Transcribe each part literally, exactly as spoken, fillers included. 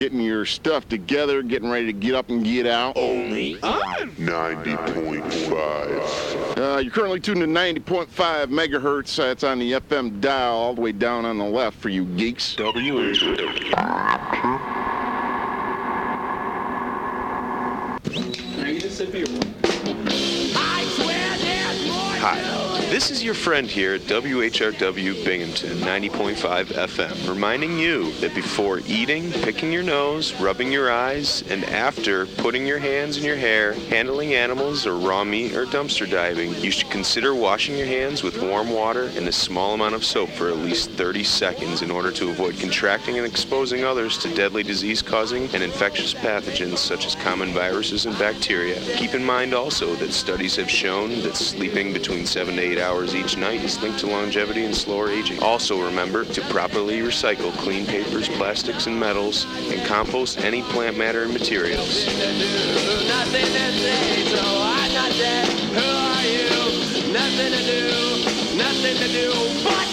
Getting your stuff together, getting ready to get up and get out. Only on ninety point five. Uh, you're currently tuned to ninety point five megahertz. That's on the F M dial, all the way down on the left for you geeks. W H W. Hi, this is your friend here at W H R W Binghamton ninety point five F M, reminding you that before eating, picking your nose, rubbing your eyes, and after putting your hands in your hair, handling animals or raw meat or dumpster diving, you should consider washing your hands with warm water and a small amount of soap for at least thirty seconds in order to avoid contracting and exposing others to deadly disease-causing and infectious pathogens such as common viruses and bacteria. Keep in mind also that studies have shown that sleeping between seven to eight hours each night is linked to longevity and slower aging. Also remember to properly recycle clean papers, plastics, and metals, and compost any plant matter and materials. Nothing to say, so I'm not dead. Who are you? Nothing to do, nothing to do, but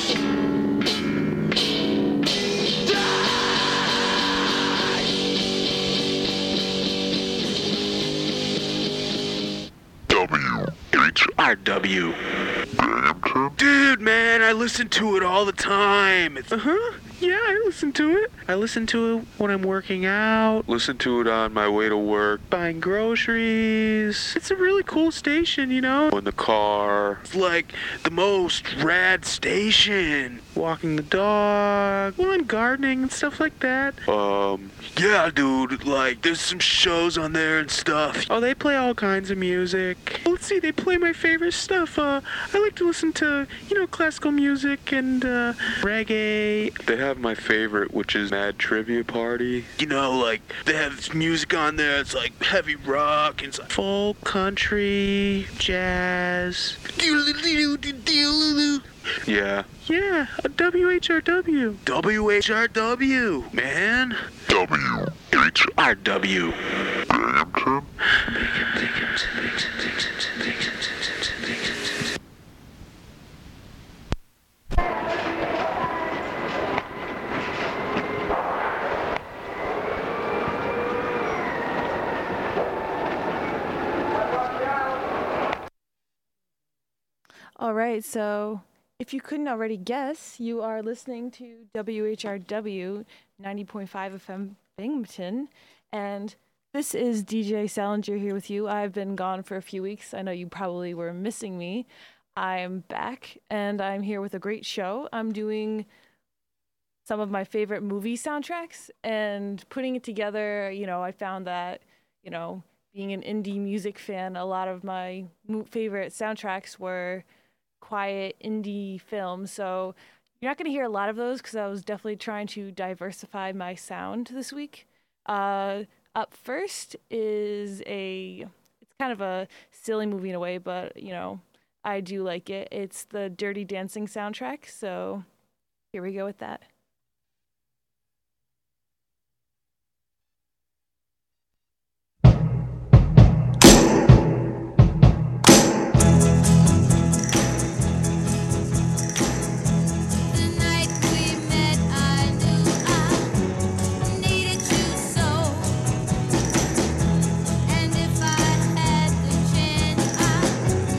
W H R W. Binghamton. Dude, man, I listen to it all the time. It's, uh-huh. Yeah, I listen to it. I listen to it when I'm working out. Listen to it on my way to work. Buying groceries. It's a really cool station, you know? In the car. It's like the most rad station. Walking the dog. While I'm gardening and stuff like that. Um, yeah, dude. Like, there's some shows on there and stuff. Oh, they play all kinds of music. Let's see, they play my favorite stuff. Uh, I like to listen to, you know, classical music and, uh, reggae. They have my favorite, which is Mad Trivia Party. You know, like, they have this music on there. It's like heavy rock and it's like folk, country, jazz. Yeah. Yeah, a W H R W. W H R W, man. W H R W. Binghamton. All right, so if you couldn't already guess, you are listening to W H R W ninety point five F M Binghamton, and this is D J Salinger here with you. I've been gone for a few weeks. I know you probably were missing me. I'm back, and I'm here with a great show. I'm doing some of my favorite movie soundtracks, and putting it together, you know, I found that, you know, being an indie music fan, a lot of my mo- favorite soundtracks were quiet indie films, so you're not going to hear a lot of those because I was definitely trying to diversify my sound this week. Uh, up first is a, it's kind of a silly movie in a way, but, you know, I do like it. It's the Dirty Dancing soundtrack, so here we go with that.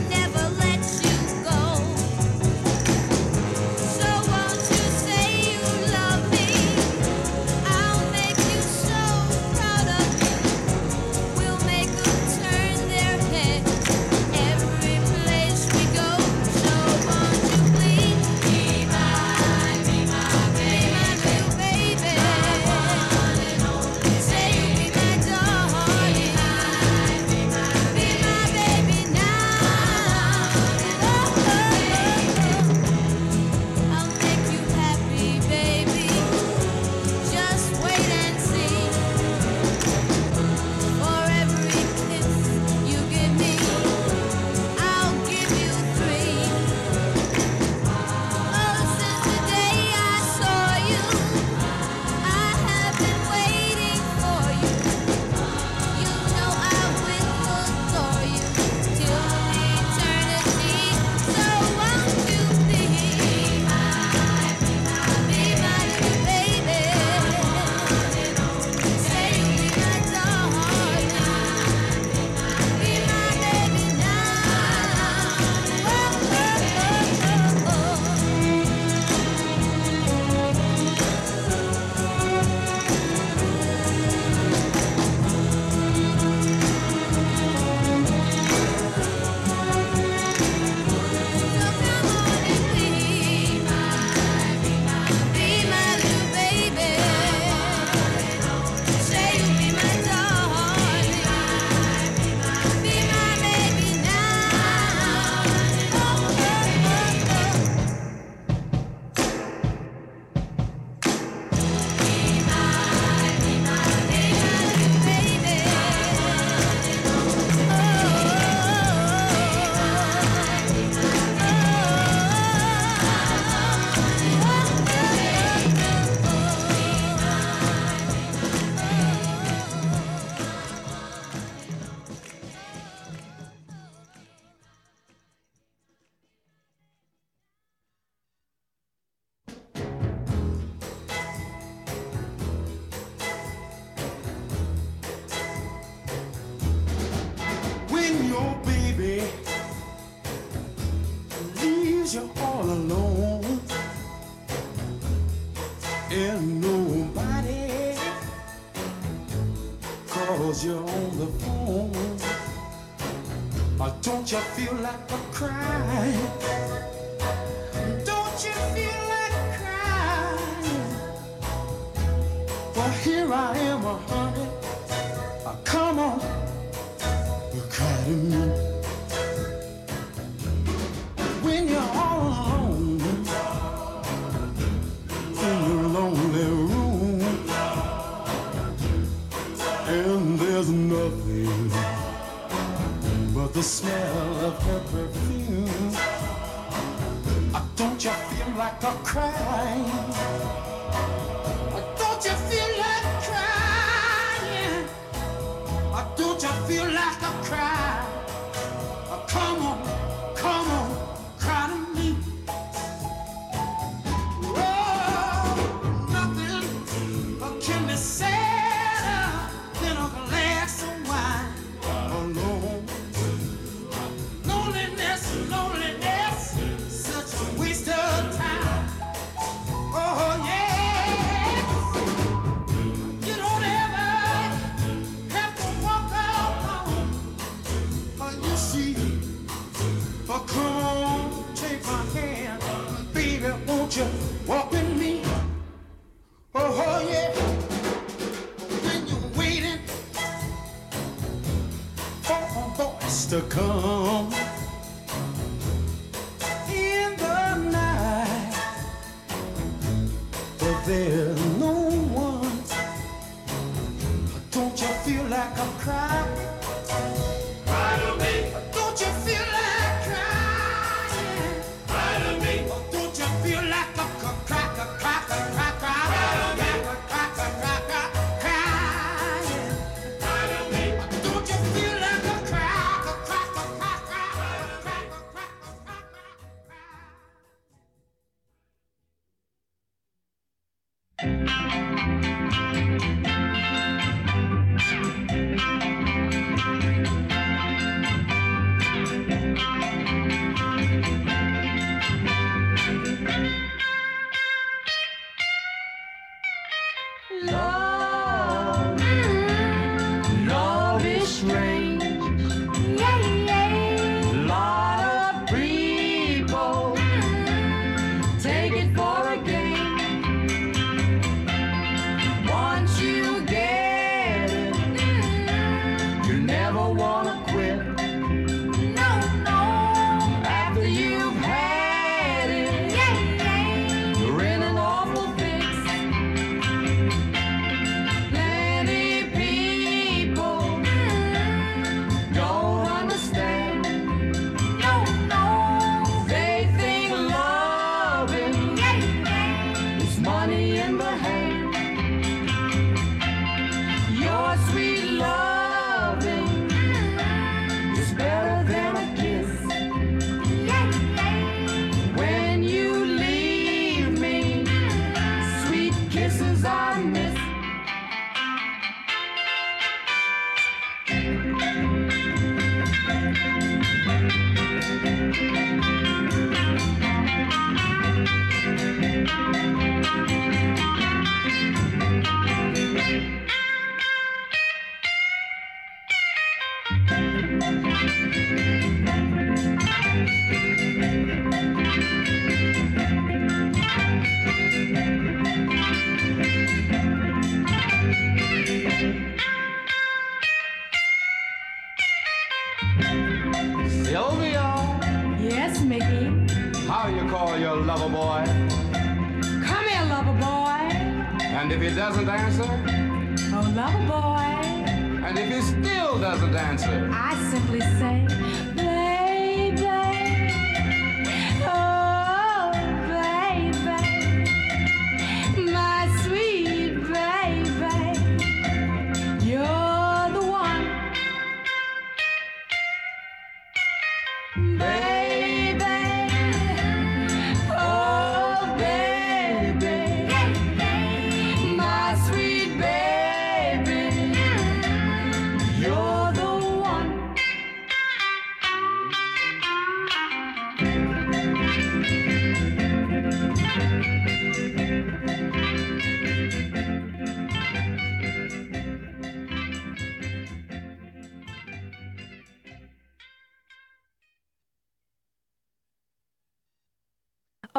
So won't you say you your baby leaves you all alone, and nobody calls you on the phone, or don't you feel like a crying? Don't you feel like crying? Well, here I am, uh, honey. Uh, come on, you cry to me. When you're all alone in your lonely room, and there's nothing but the smell of her perfume. Uh, don't you feel like a crying? Uh, don't you feel like crying? Uh, don't you feel like a cry? Uh, come on, come on, cry to me. Oh, nothing uh, can be sadder than a glass of wine alone. Loneliness, loneliness, such a waste of time. Oh yeah, you don't ever have to walk out alone. Oh, you see, oh come on, take my hand, baby, won't you walk with me? Oh, oh yeah, when you're waiting for a voice to come in the night, but there's no one. Don't you feel like I'm crying? Cry to me. Don't you feel like crying? Cry to me. Don't you feel like a crack, a crack, a crack, cry to me. Crack, a crack, a crying. Cry to me. Don't you feel like a crack, a crack, a crack, crack, a crack, a crack, a crack, Love, love is strange. Yeah, yeah. Lot of people take it for a game. Once you get it, you never wanna quit. No, no. After you've had it, yeah, yeah. You're in an awful fix. Plenty people don't understand. No, no. They think loving is money in the hand. Your sweet loving is better than a kiss. When you leave me, sweet kisses I miss. Sylvia, Yes, Mickey. how you call your lover boy? Come here, lover boy. And if he doesn't answer? Oh, lover boy. And if he still doesn't answer? I simply say, baby. Oh, baby. My sweet baby. You're the one. Baby. Oh, baby. My sweet baby. You're the one.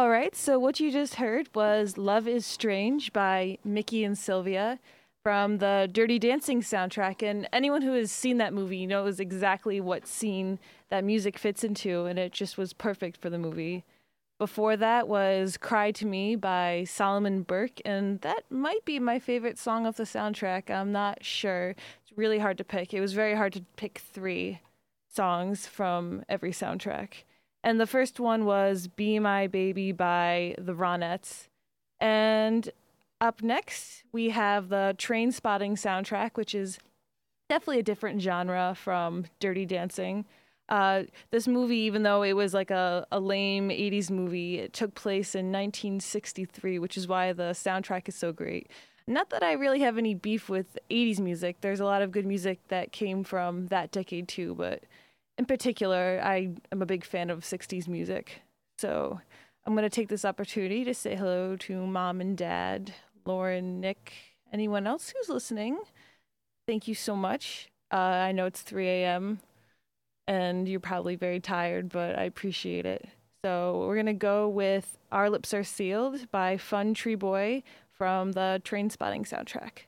All right, so what you just heard was Love is Strange by Mickey and Sylvia from the Dirty Dancing soundtrack. And anyone who has seen that movie knows exactly what scene that music fits into, and it just was perfect for the movie. Before that was Cry to Me by Solomon Burke, and that might be my favorite song of the soundtrack. I'm not sure. It's really hard to pick. It was very hard to pick three songs from every soundtrack. And the first one was Be My Baby by the Ronettes. And up next, we have the Train Spotting soundtrack, which is definitely a different genre from Dirty Dancing. Uh, this movie, even though it was like a, a lame eighties movie, it took place in nineteen sixty-three, which is why the soundtrack is so great. Not that I really have any beef with eighties music. There's a lot of good music that came from that decade too, but in particular, I am a big fan of sixties music. So I'm going to take this opportunity to say hello to Mom and Dad, Lauren, Nick, anyone else who's listening. Thank you so much. Uh, I know it's three a.m. and you're probably very tired, but I appreciate it. So we're going to go with Our Lips Are Sealed by Fun Tree Boy from the Train Spotting soundtrack.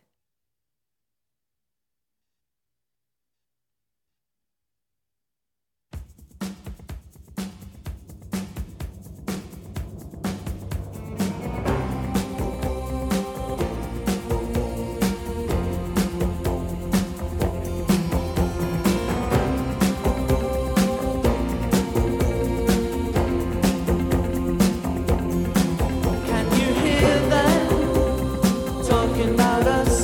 Can you hear them talking about us?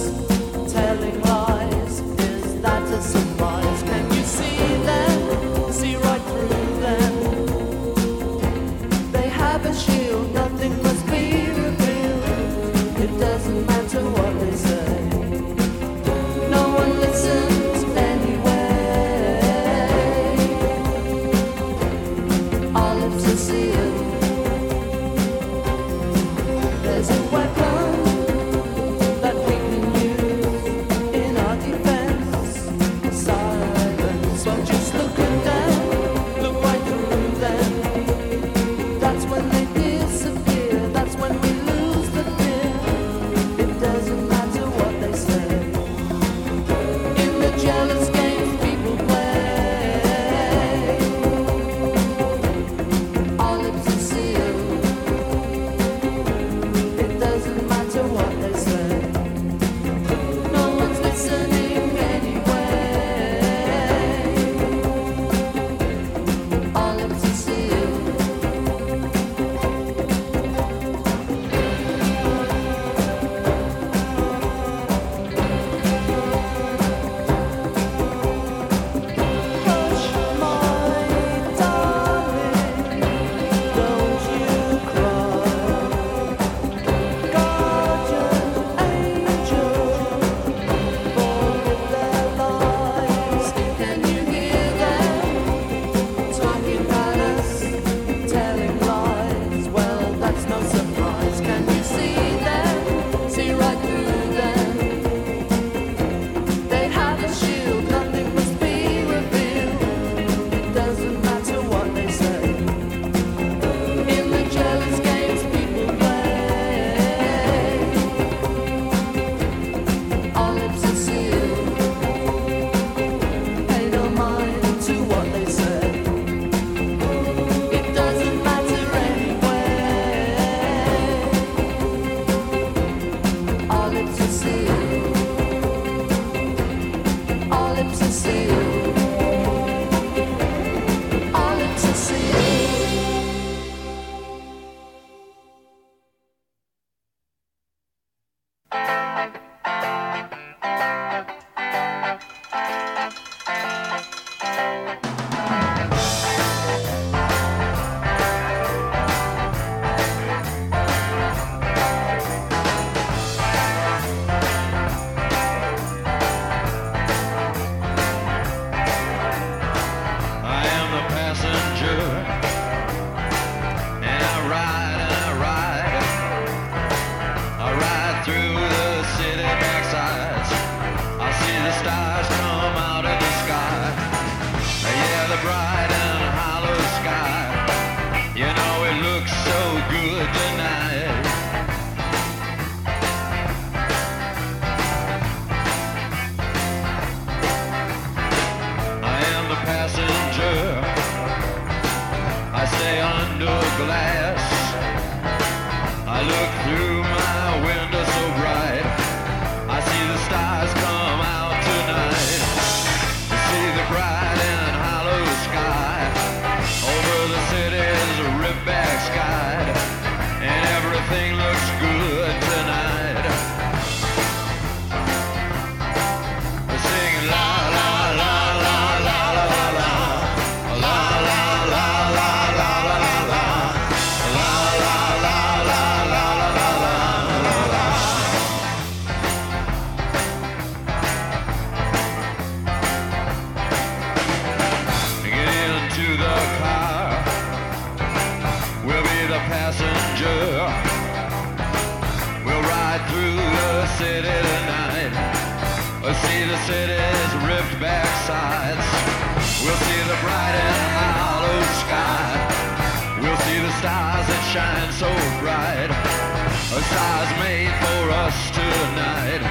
see the city's ripped back sides. We'll see the bright and hollow sky. We'll see the stars that shine so bright. A stars made for us tonight.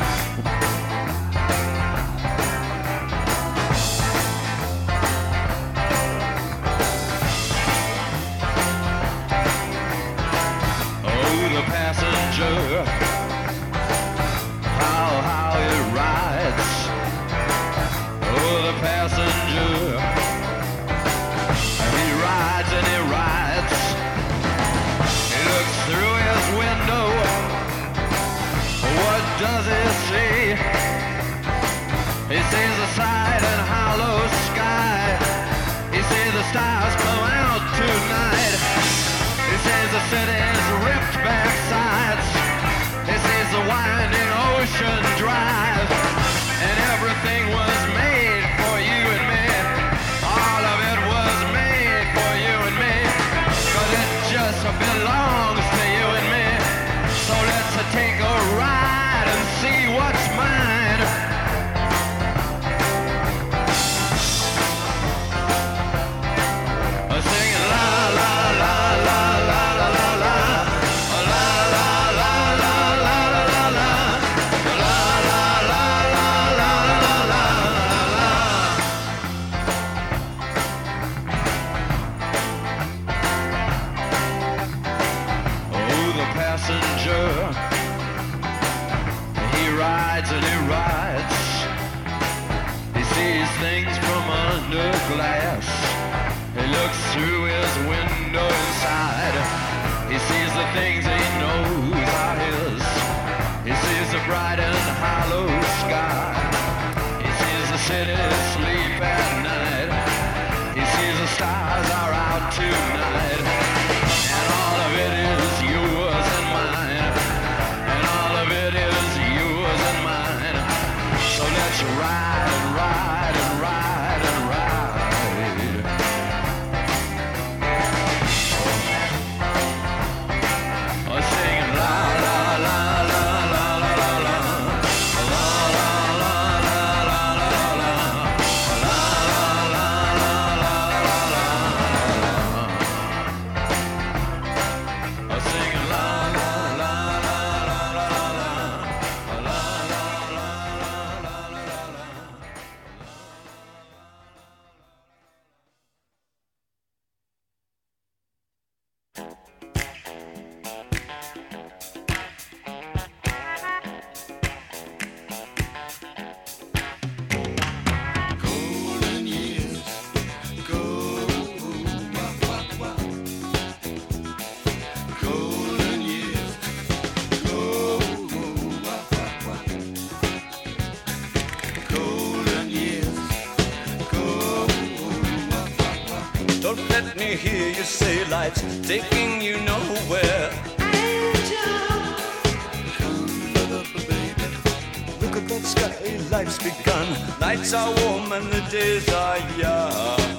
Oh, the passenger, how, how it rides. Oh, the passenger, he rides and he rides. He looks through his window. What does he see? He sees the side and hollow sky. He sees the stars come out tonight. He sees the city's ripped back sides. He sees the winding ocean drive. And everything was made for you and me. All of it was made for you and me. 'Cause it just belongs to you and me. So let's take a ride and see what's mine. Singing la la la la la la la la. La la la la la la la la. La la la la la la la la. Oh, the passenger, he rides and he rides. He sees things from under glass. He looks through his window inside. He sees the things he knows are his. He sees the bright and hollow sky. He sees the city sleep at night. He sees the stars are out tonight. And all of it is yours and mine. And all of it is yours and mine. So let's ride and ride and ride and ride. Oh, singing la la la la la la la la. La la la la la la la la. La la la la la la la. Oh, singing la la la la la la la la. La la la la la la la la. Golden years go, wah, wah, wah. Golden years go, wah, wah, wah. Golden years go, wah, wah, wah. Don't let me hear you say life's taking you nowhere. Look at that sky, life's begun. Nights are warm and the days are young.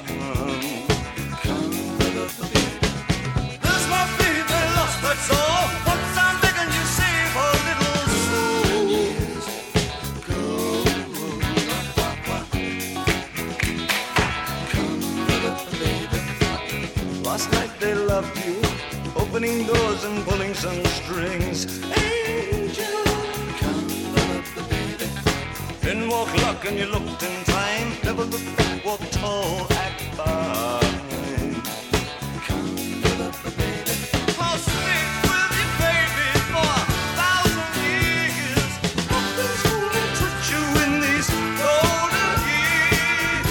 There's my baby lost, that's all. Once I'm begging you save a little soul. Last night they loved you, opening doors and pulling some strings. Angel, then walk luck and you looked in time. Never look back, walk tall, act fine. I'll stick with you, baby, for a thousand years. Nothing's gonna touch you in these golden years.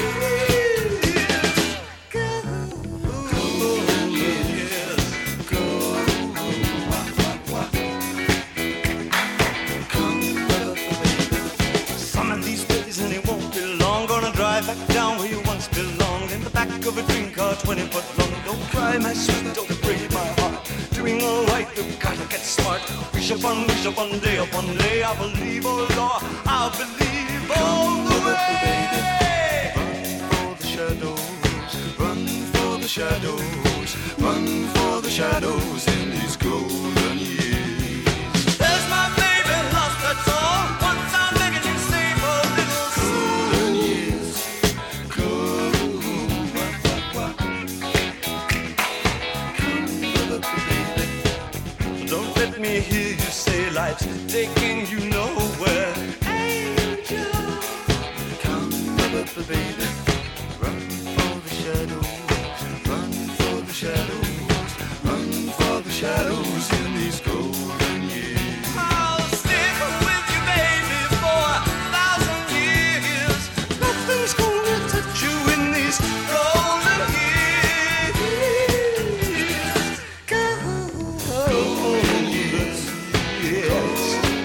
Golden years. Some of these days and it won't be long. Gonna drive back down where you once belonged. In the back of a dream car, twenty foot long. Don't cry, my sweet, don't break my heart. Doing alright, you've gotta get smart. Wish upon, wish upon, day upon day. I believe, oh Lord, I believe all the way. Run for the shadows, run for the shadows, run for the shadows in these golden years. There's my baby lost, that's all. Once I'm begging you, save her careful, baby. Run for the shadows, run for the shadows, run for the shadows in these golden years. I'll stick with you, baby, for a thousand years. Nothing's gonna touch you in these golden years. Golden years, yes.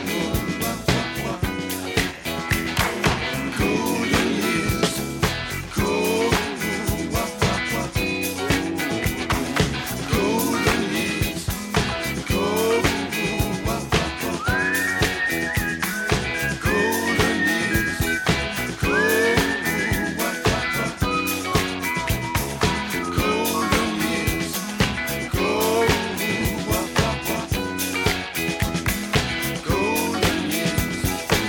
Golden years, golden, golden years, golden, golden years, golden years, golden years,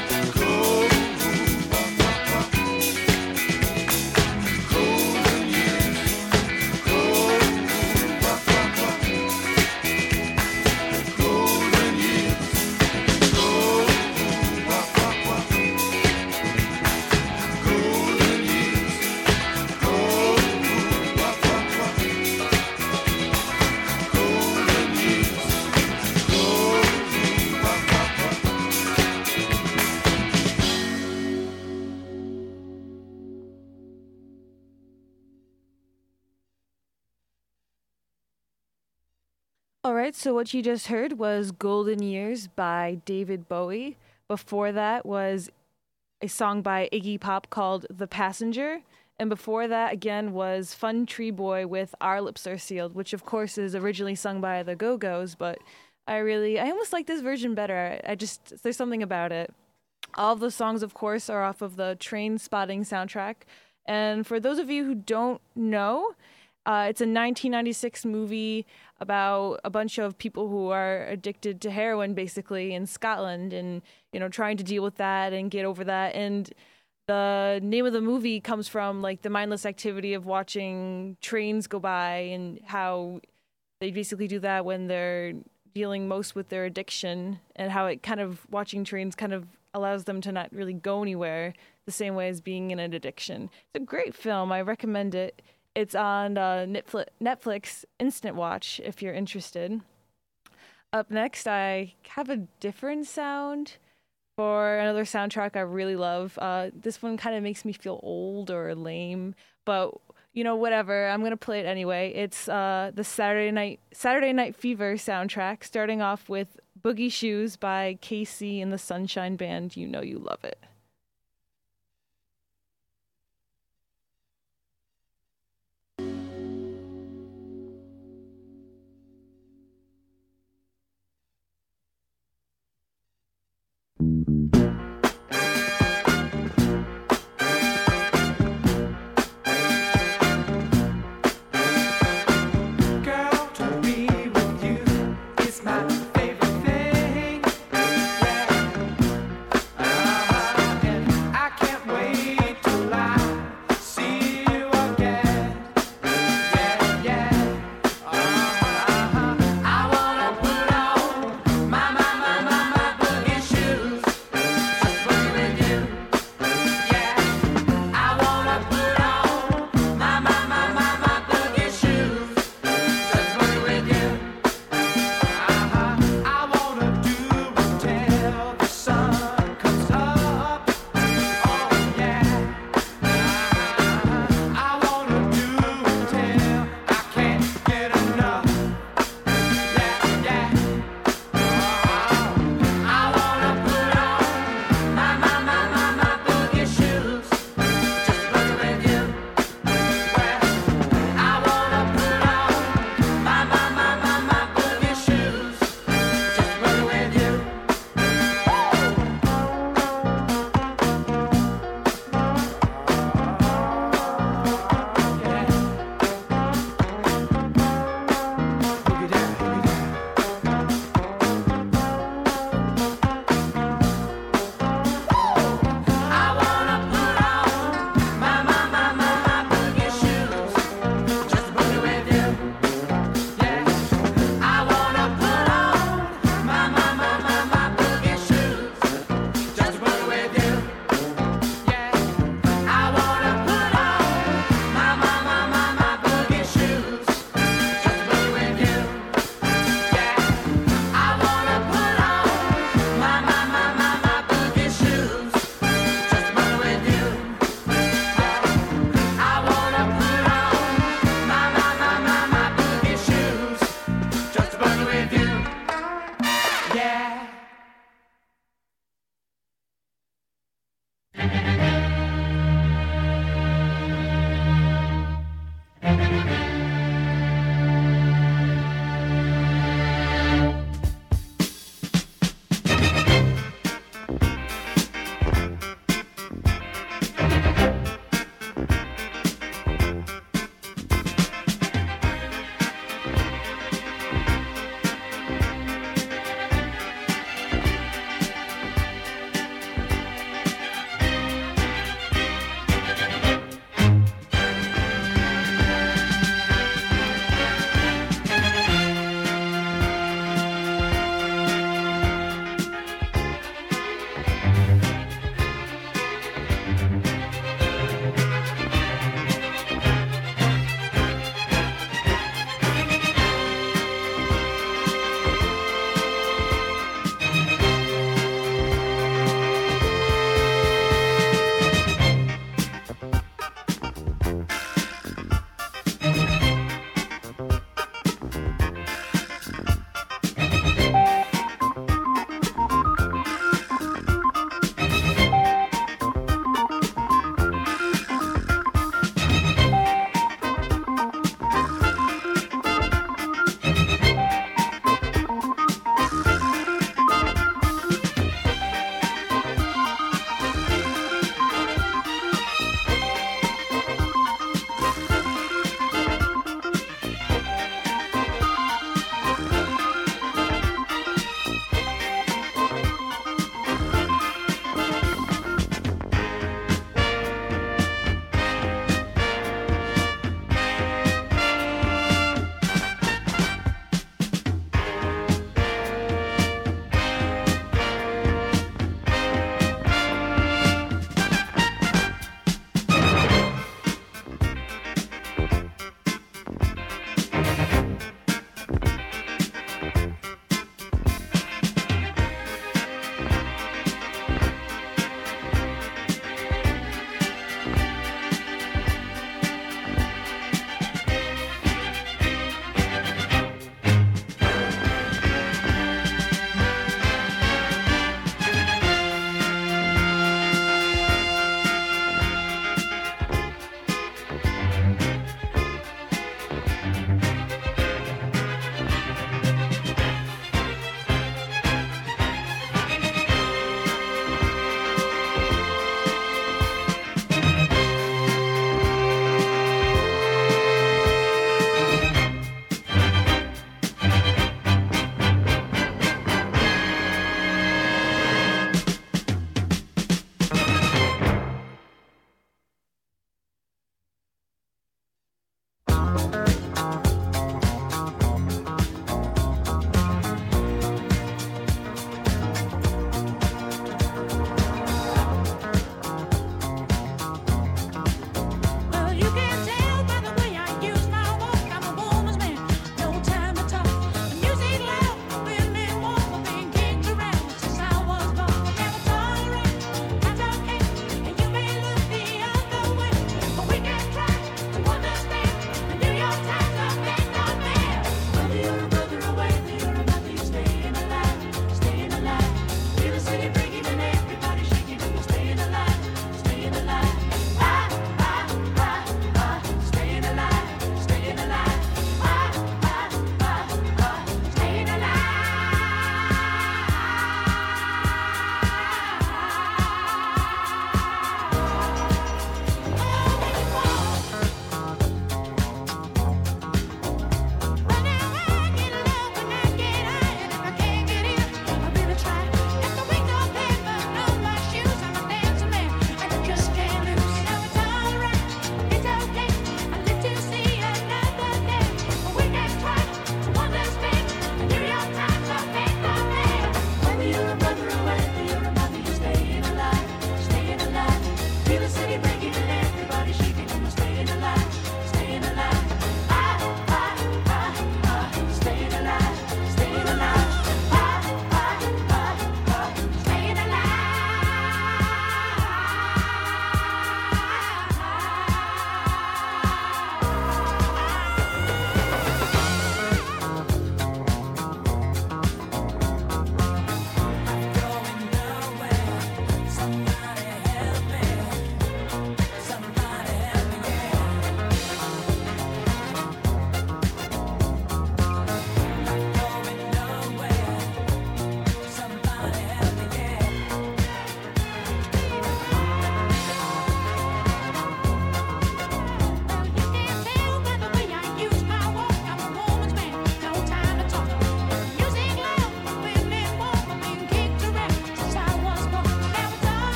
All right, so what you just heard was Golden Years by David Bowie. Before that was a song by Iggy Pop called The Passenger. And before that, again, was Fun Tree Boy with Our Lips Are Sealed, which, of course, is originally sung by the Go-Go's. But I really, I almost like this version better. I just, there's something about it. All of the songs, of course, are off of the Train Spotting soundtrack. And for those of you who don't know, uh, it's a nineteen ninety-six movie about a bunch of people who are addicted to heroin, basically, in Scotland, and, you know, trying to deal with that and get over that. And the name of the movie comes from, like, the mindless activity of watching trains go by and how they basically do that when they're dealing most with their addiction, and how it kind of, watching trains kind of allows them to not really go anywhere the same way as being in an addiction. It's a great film. I recommend it. It's on uh, Netflix Instant Watch if you're interested. Up next, I have a different sound for another soundtrack I really love. Uh, this one kind of makes me feel old or lame, but you know, whatever. I'm gonna play it anyway. It's uh, the Saturday Night Saturday Night Fever soundtrack, starting off with Boogie Shoes by K C and the Sunshine Band. You know you love it. Girl, to be with you is my favorite thing. Yeah.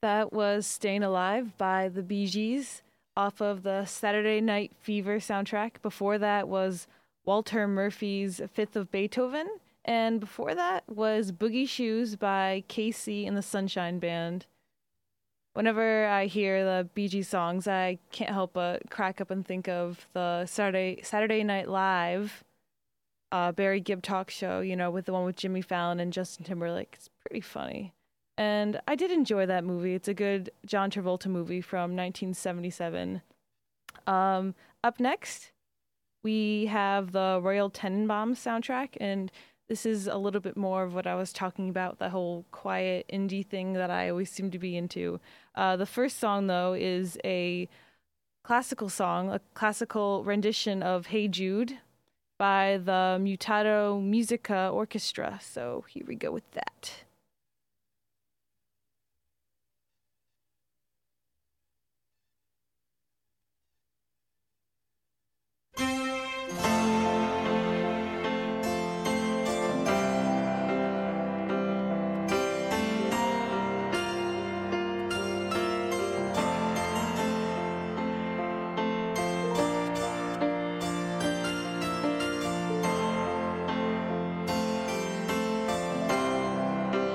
That was Staying Alive by the Bee Gees off of the Saturday Night Fever soundtrack. Before that was Walter Murphy's Fifth of Beethoven. And before that was Boogie Shoes by Casey and the Sunshine Band. Whenever I hear the Bee Gees songs, I can't help but crack up and think of the Saturday Saturday Night Live uh, Barry Gibb talk show, you know, with the one with Jimmy Fallon and Justin Timberlake. It's pretty funny. And I did enjoy that movie. It's a good John Travolta movie from nineteen seventy-seven. Um, up next, we have the Royal Tenenbaums soundtrack, and this is a little bit more of what I was talking about, the whole quiet indie thing that I always seem to be into. Uh, the first song, though, is a classical song, a classical rendition of Hey Jude by the Mutato Musica Orchestra. So here we go with that. Thank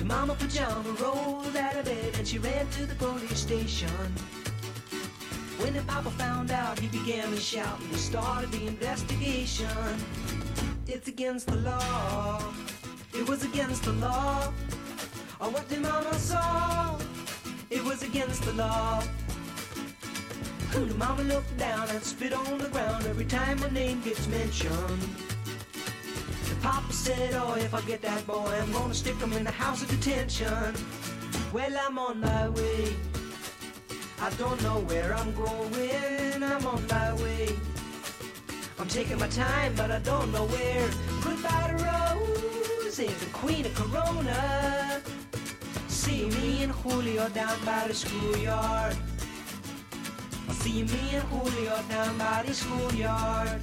The mama pajama rolled out of bed and she ran to the police station. When the papa found out, he began to shout and he started the investigation. It's against the law. It was against the law. Oh, what the mama saw, it was against the law. The mama looked down and spit on the ground every time her name gets mentioned. The papa said, oh, if I get that boy, I'm gonna stick him in the house of detention. Well, I'm on my way. I don't know where I'm going. I'm on my way. I'm taking my time, but I don't know where. Goodbye to Rose, the queen of Corona. See me and Julio down by the schoolyard. I'll see me and Julio down by the schoolyard.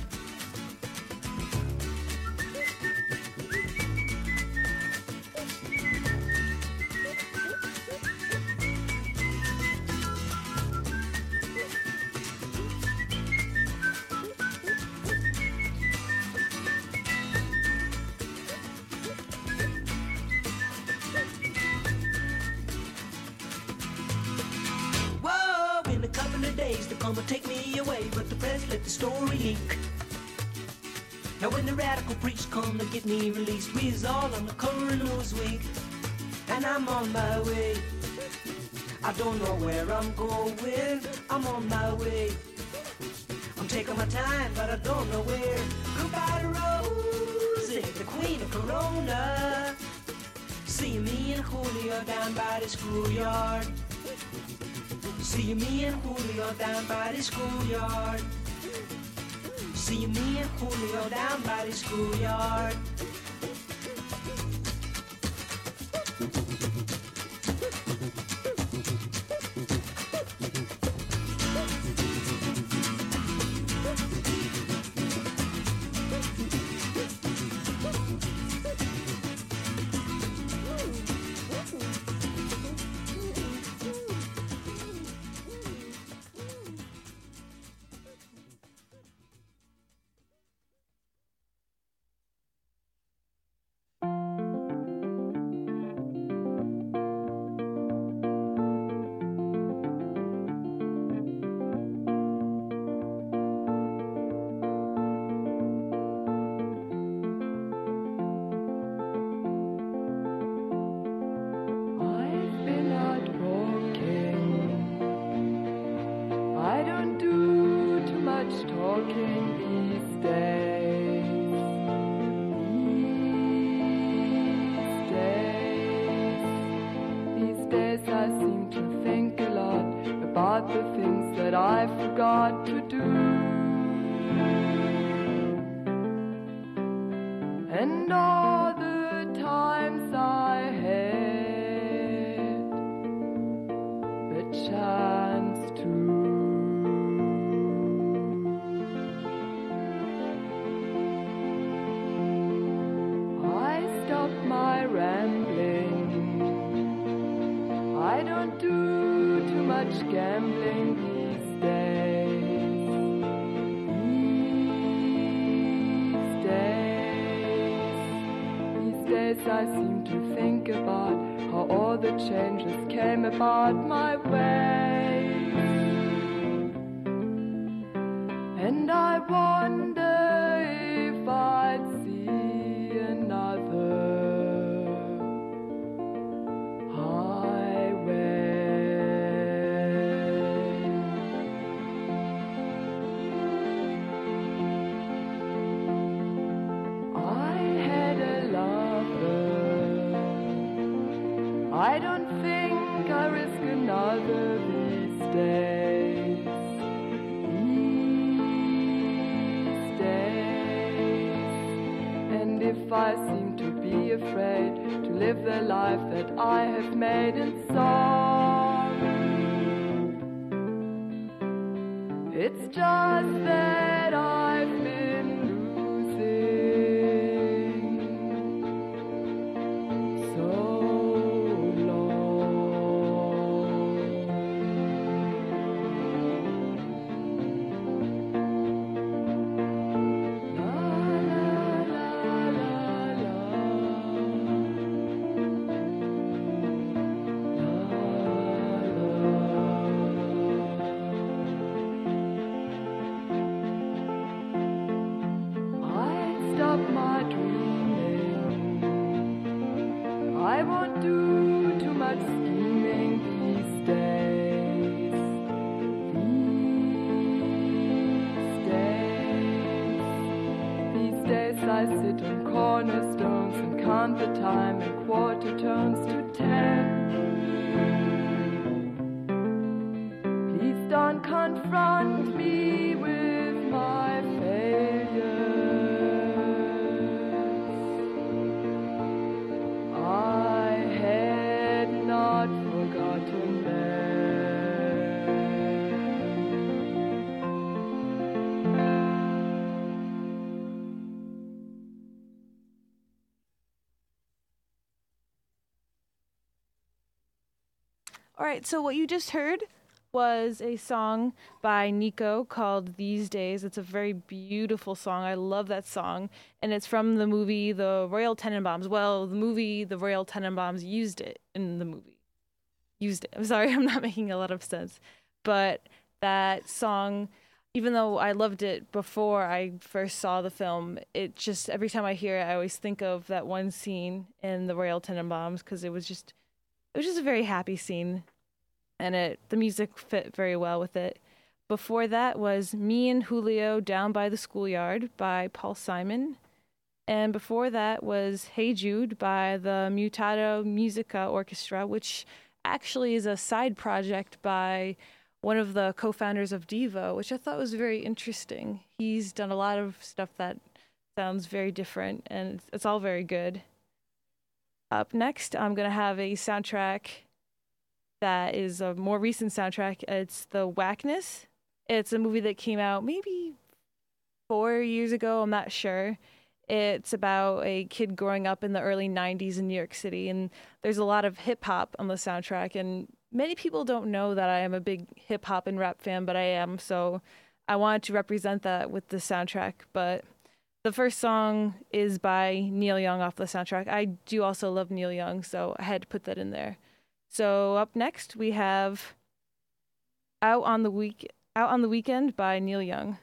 Come take me away, but the press let the story leak. Now when the radical preach come to get me released, we is all on the cover of Newsweek, and I'm on my way. I don't know where I'm going, I'm on my way. I'm taking my time, but I don't know where. Goodbye to Rosie, the queen of Corona. See me and Julio down by the schoolyard. See me and Julio down by the schoolyard. See me and Julio down by the schoolyard. I seem to think about how all the changes came about my way. And I wonder if I'd see another highway. I had a lover. I don't think I risk another these days. These days. And if I seem to be afraid to live the life that I have made in song, it's just that I've been losing so. sit on cornerstones and count the time in quarter tones to ten. Please don't confront me with my failures. I had not forgotten them. All right, so what you just heard was a song by Nico called These Days. It's a very beautiful song. I love that song. And it's from the movie The Royal Tenenbaums. Well, the movie The Royal Tenenbaums used it in the movie. Used it. I'm sorry, I'm not making a lot of sense. But that song, even though I loved it before I first saw the film, it just, every time I hear it, I always think of that one scene in The Royal Tenenbaums because it was just, it was just a very happy scene. And it the music fit very well with it. Before that was Me and Julio Down by the Schoolyard by Paul Simon. And before that was Hey Jude by the Mutato Musica Orchestra, which actually is a side project by one of the co-founders of Devo, which I thought was very interesting. He's done a lot of stuff that sounds very different, and it's, it's all very good. Up next, I'm going to have a soundtrack that is a more recent soundtrack. It's The Whackness. It's a movie that came out maybe four years ago, I'm not sure. It's about a kid growing up in the early nineties in New York City, and there's a lot of hip-hop on the soundtrack, and many people don't know that I am a big hip-hop and rap fan, but I am, so I wanted to represent that with the soundtrack. But the first song is by Neil Young off the soundtrack. I do also love Neil Young, so I had to put that in there. So up next we have Out on the Week Out on the Weekend by Neil Young.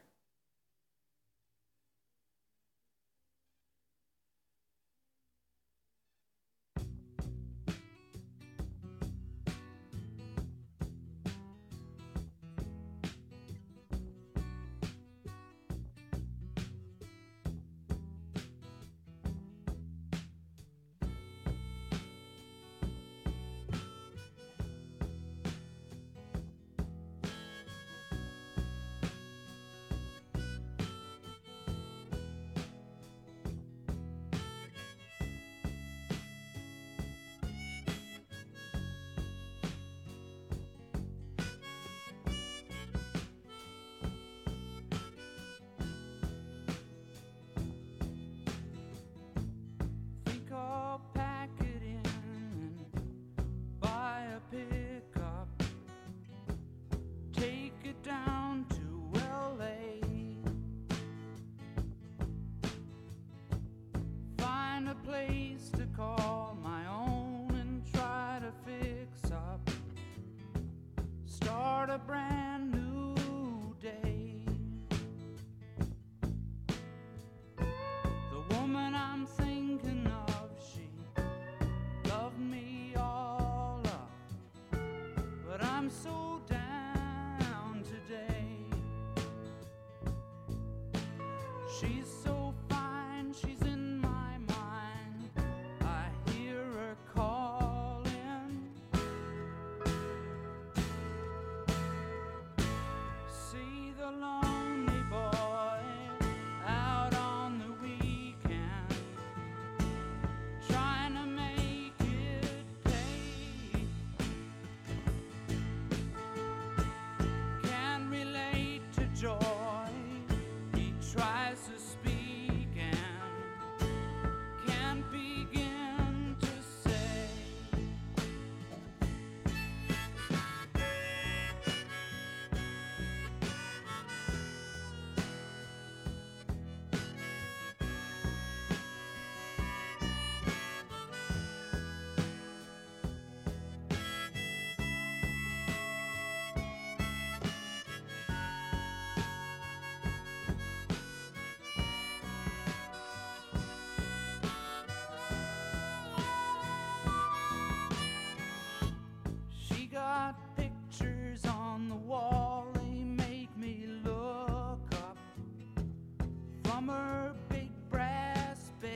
Pictures on the wall, they make me look up from her big brass bed.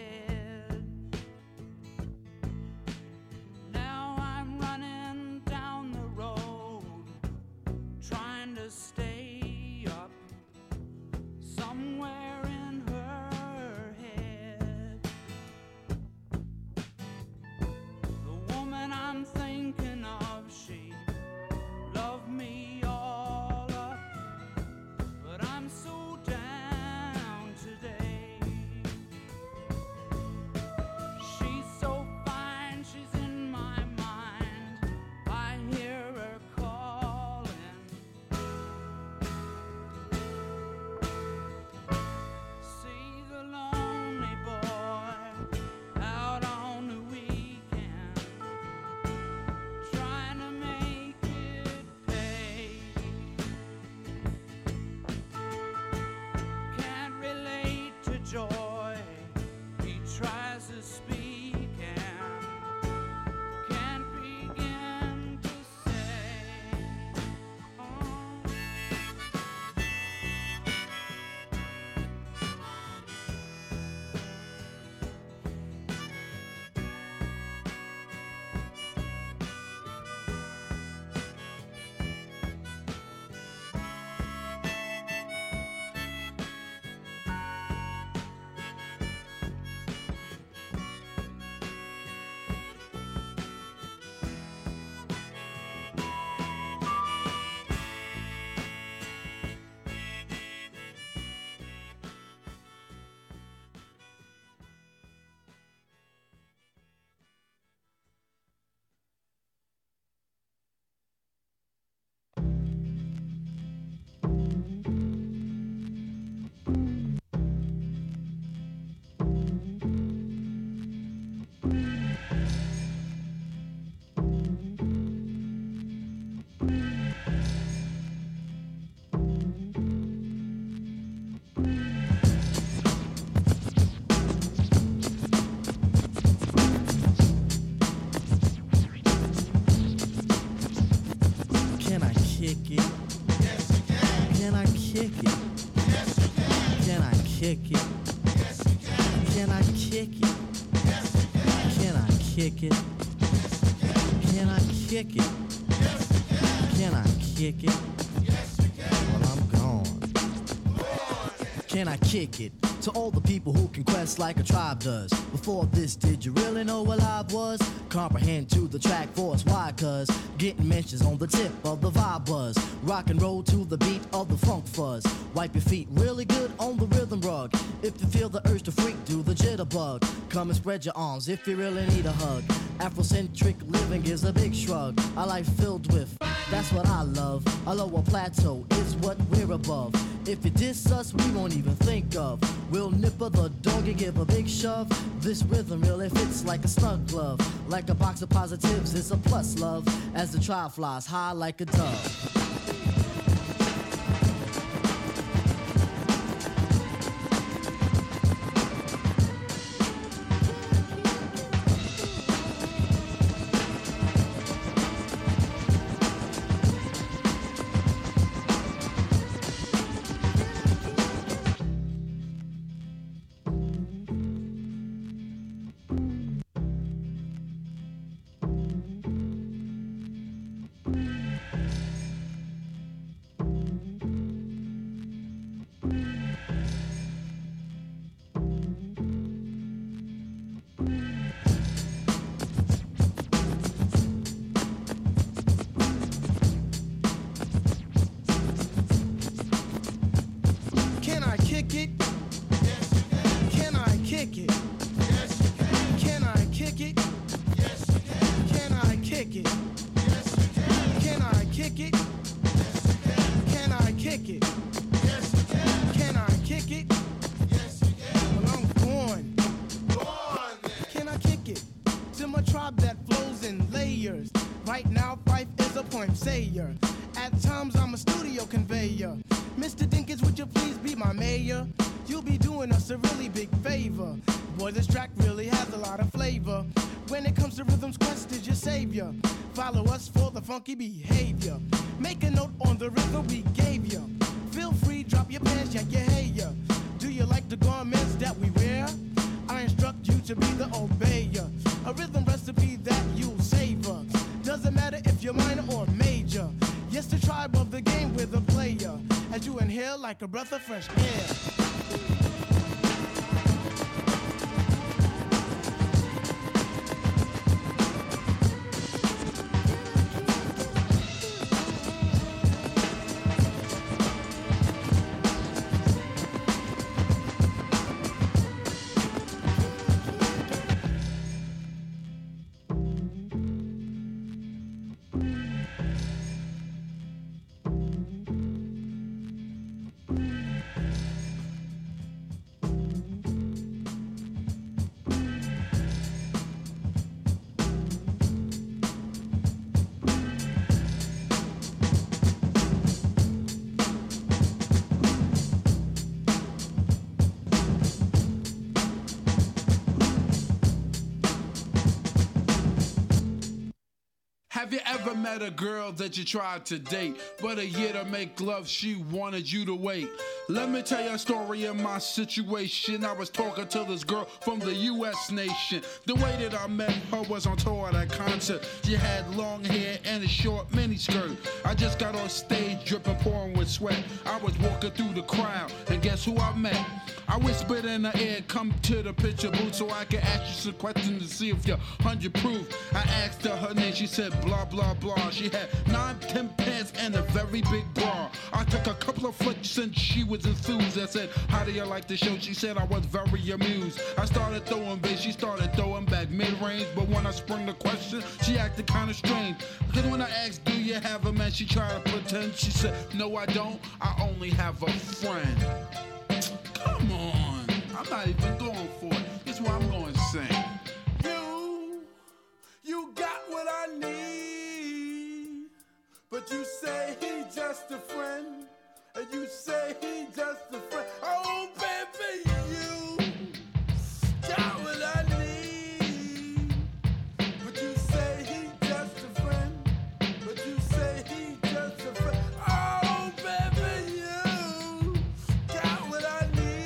stay up somewhere in her head. The woman I'm thinking of, she loved me all up, but I'm so down today. She's so fine, she's in my mind. I hear her calling. See the lonely boy out on the weekend, trying to make it pay. Can't relate to joy. He tries to speak and can't begin to say. Oh. Can I kick it? Yes, you can. Can I kick it? Yes, you can. Can I kick it? Yes, you can. Can I kick it? Yes, you can. Can I kick it? Yes, you can. Can I kick it? Yes, you can. Can I kick it? Yes, you can. Well, I'm gone. Can I kick it? To all the people who can quest like a tribe does. Before this, did you really know what I was? Comprehend to the track force, why? Cause getting mentions on the tip of the vibe buzz. Rock and roll to the beat of the funk fuzz. Wipe your feet really good on the rhythm rug. If you feel the urge to freak, do the jitterbug. Come and spread your arms if you really need a hug. Afrocentric living is a big shrug. A life filled with, that's what I love. A lower plateau is what we're above. If you diss us, we won't even think of. We'll nipper the dog and give a big shove. This rhythm really fits like a snug glove. Like a box of positives, it's a plus love. As the tribe flies high like a dove. Funky behavior. Make a note on the rhythm we gave you. Feel free, drop your pants, yank your hair. Do you like the garments that we wear? I instruct you to be the obeyer. A rhythm recipe that you'll savor. Doesn't matter if you're minor or major. Yes, the tribe of the game with a player. hair like a breath of fresh air. Have you ever met a girl that you tried to date, but a year to make love she wanted you to wait? Let me tell you a story of my situation. I was talking to this girl from the U S nation. The way that I met her was on tour at a concert. She had long hair and a short miniskirt. I just got on stage dripping, pouring with sweat. I was walking through the crowd, and guess who I met? I whispered in her ear, come to the picture booth so I can ask you some questions to see if you're one hundred proof. I asked her her name, she said blah, blah, blah. She had nine, ten pants and a very big bra. I took a couple of flicks and she was enthused. I said, how do you like the show? She said I was very amused. I started throwing bass, she started throwing back mid-range. But when I sprung the question, she acted kind of strange. Because when I asked, do you have a man? She tried to pretend. She said, no, I don't. I only have a friend. Come on, I'm not even going for it. This is what I'm going to sing. You, you got what I need, but you say he just a friend, and you say he just a friend. Oh, baby, you got what I need, but you say he just a friend, but you say he just a friend. Oh, baby, you got what I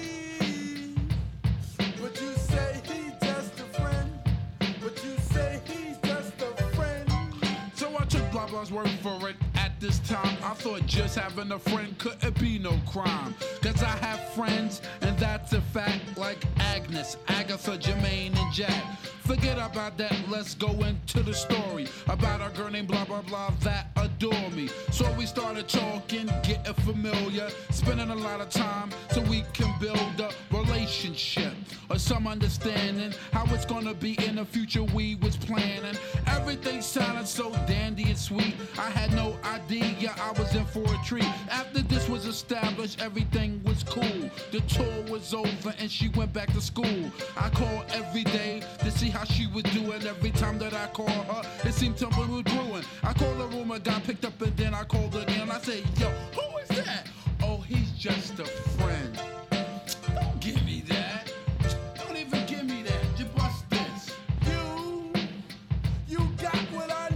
need. But you say he's just a friend. But you say he's just a friend. So I took blah blah's word for it. At this time, I thought just having a friend couldn't be no crime. Cause I have friends, and that's a fact. Like Agnes, Agatha, Jermaine, and Jack. Forget about that, let's go into the story about a girl named blah blah blah that adore me. So we started talking, getting familiar, spending a lot of time so we can build a relationship or some understanding how it's gonna be in the future. We was planning, everything sounded so dandy and sweet. I had no idea I was in for a treat. After this was established, everything was cool. The tour was over and she went back to school. I called every day to see how she was doing. Every time that I called her, it seemed something was brewing. I called the room, I got picked up, and then I called her again. I said, yo, who is that? Oh, he's just a friend. Don't give me that. Don't even give me that. Just bust this. You, you got what I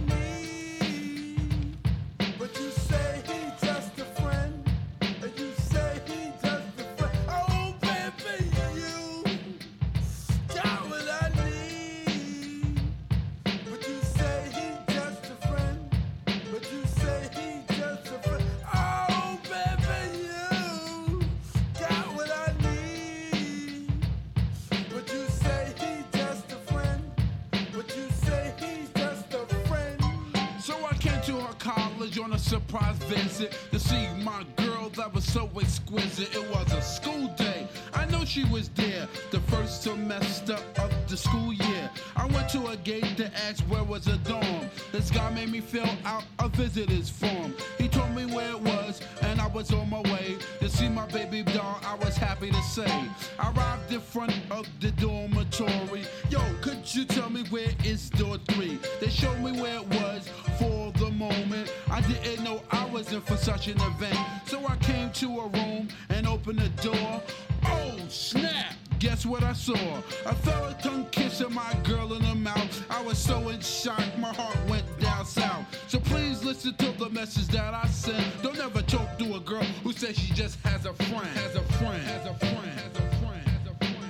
need. But you say he's just a friend. And you say he's just a friend. Oh, baby, you got what I need. But you say he's just a friend. But you say he's just a friend. Oh, baby, you got what I need. But you say he's just a friend. But you say he's just a friend. So I came to her college on a surprise visit to see my girl that was so exquisite. It was a school day. I know she was there the first semester of the school year. I went to a gate to ask where was a dorm. This guy made me fill out a visitor's form. He told me where it was, and I was on my way to see my baby doll. I was happy to say. I arrived in front of the dormitory. Yo, could you tell me where is door three? They showed me where it was for the moment. I didn't know I was in for such an event. So I came to a room and opened the door. Oh, snap! Guess what I saw? A fella tongue kissing my girl in the mouth. I was so in shock, my heart went down south. So please listen to the message that I sent. Don't ever talk to a girl who says she just has a friend. Has a friend. Has a friend. Has a friend. Has a friend.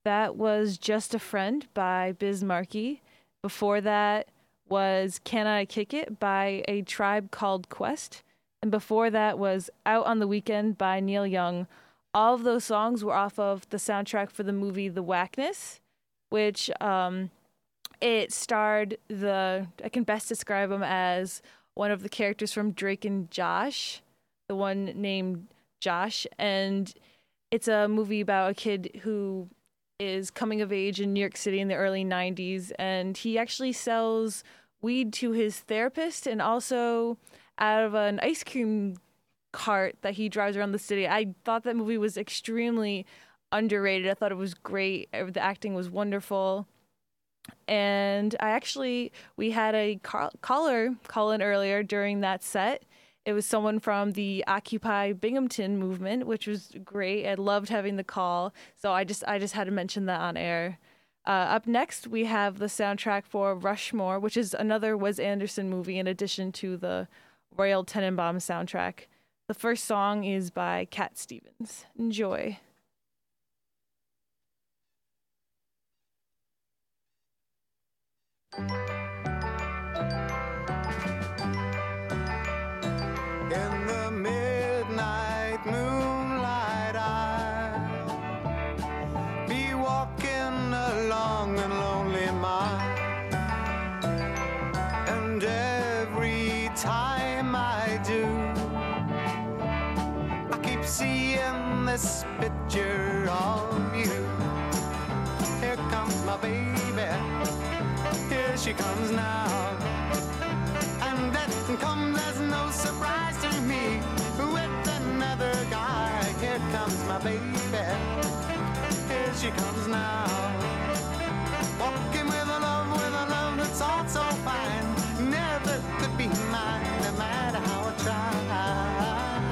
That was Just a Friend by Biz Markie. Before that was Can I Kick It by A Tribe Called Quest. And before that was Out on the Weekend by Neil Young. All of those songs were off of the soundtrack for the movie The Whackness, which um, it starred the, I can best describe him as one of the characters from Drake and Josh, the one named Josh. And it's a movie about a kid who is coming of age in New York City in the early nineties, and he actually sells weed to his therapist and also out of an ice cream cart that he drives around the city. I thought that movie was extremely underrated. I thought it was great. The acting was wonderful. And I actually, we had a call- caller call in earlier during that set. It was someone from the Occupy Binghamton movement, which was great. I loved having the call. So I just I just had to mention that on air. Uh, up next, we have the soundtrack for Rushmore, which is another Wes Anderson movie in addition to the Royal Tenenbaum soundtrack. The first song is by Cat Stevens. Enjoy. In the midnight moonlight, I'll be walking along a lonely mile, and every time I do, I keep seeing this picture of you. Here comes my baby, here she comes now, and that comes as no surprise to me. With another guy, here comes my baby, here she comes now. Walking with a love, with a love that's all so fine, never could be mine, no matter how I try.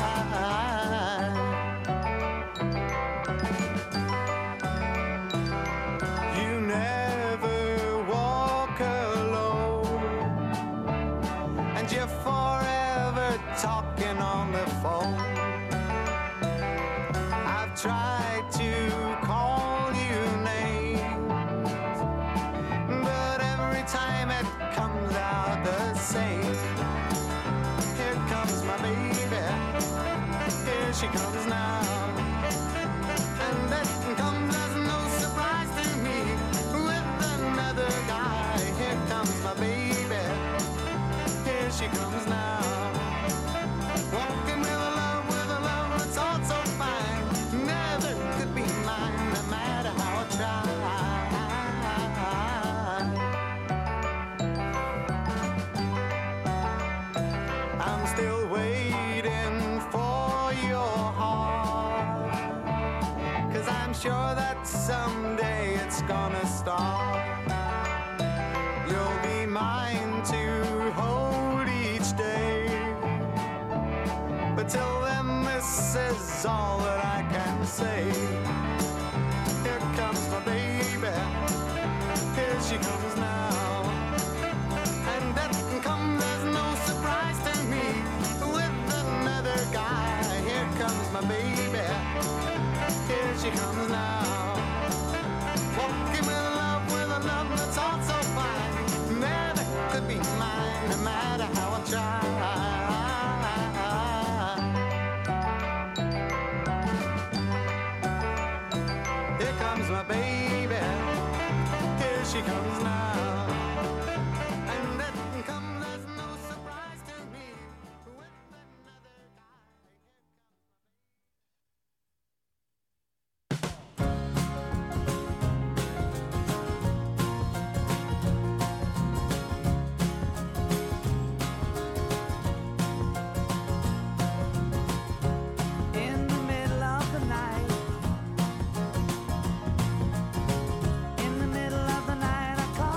You never walk alone, and you're forever talking on the phone. I've tried to call you names, but every time it comes out the same. Here comes my baby, here she comes now, and that comes as no surprise to me. With another guy, here comes my baby, here she comes now. Walking with a love, with a love that's all so fine, never could be mine, no matter how I try. I'm still waiting for your heart, 'cause I'm sure that someday it's gonna start. You'll be mine to hold each day, but till then this is all that I can say. Here comes my baby, here she comes now, and that comes as no surprise to me. With another guy, here comes my baby, here she comes now. Walking with a love, with a love that's all so fine, never could be mine, no matter how I try. Here comes my baby, here she comes now, and that comes as no surprise to me. In the middle of the night, in the middle of the night, I call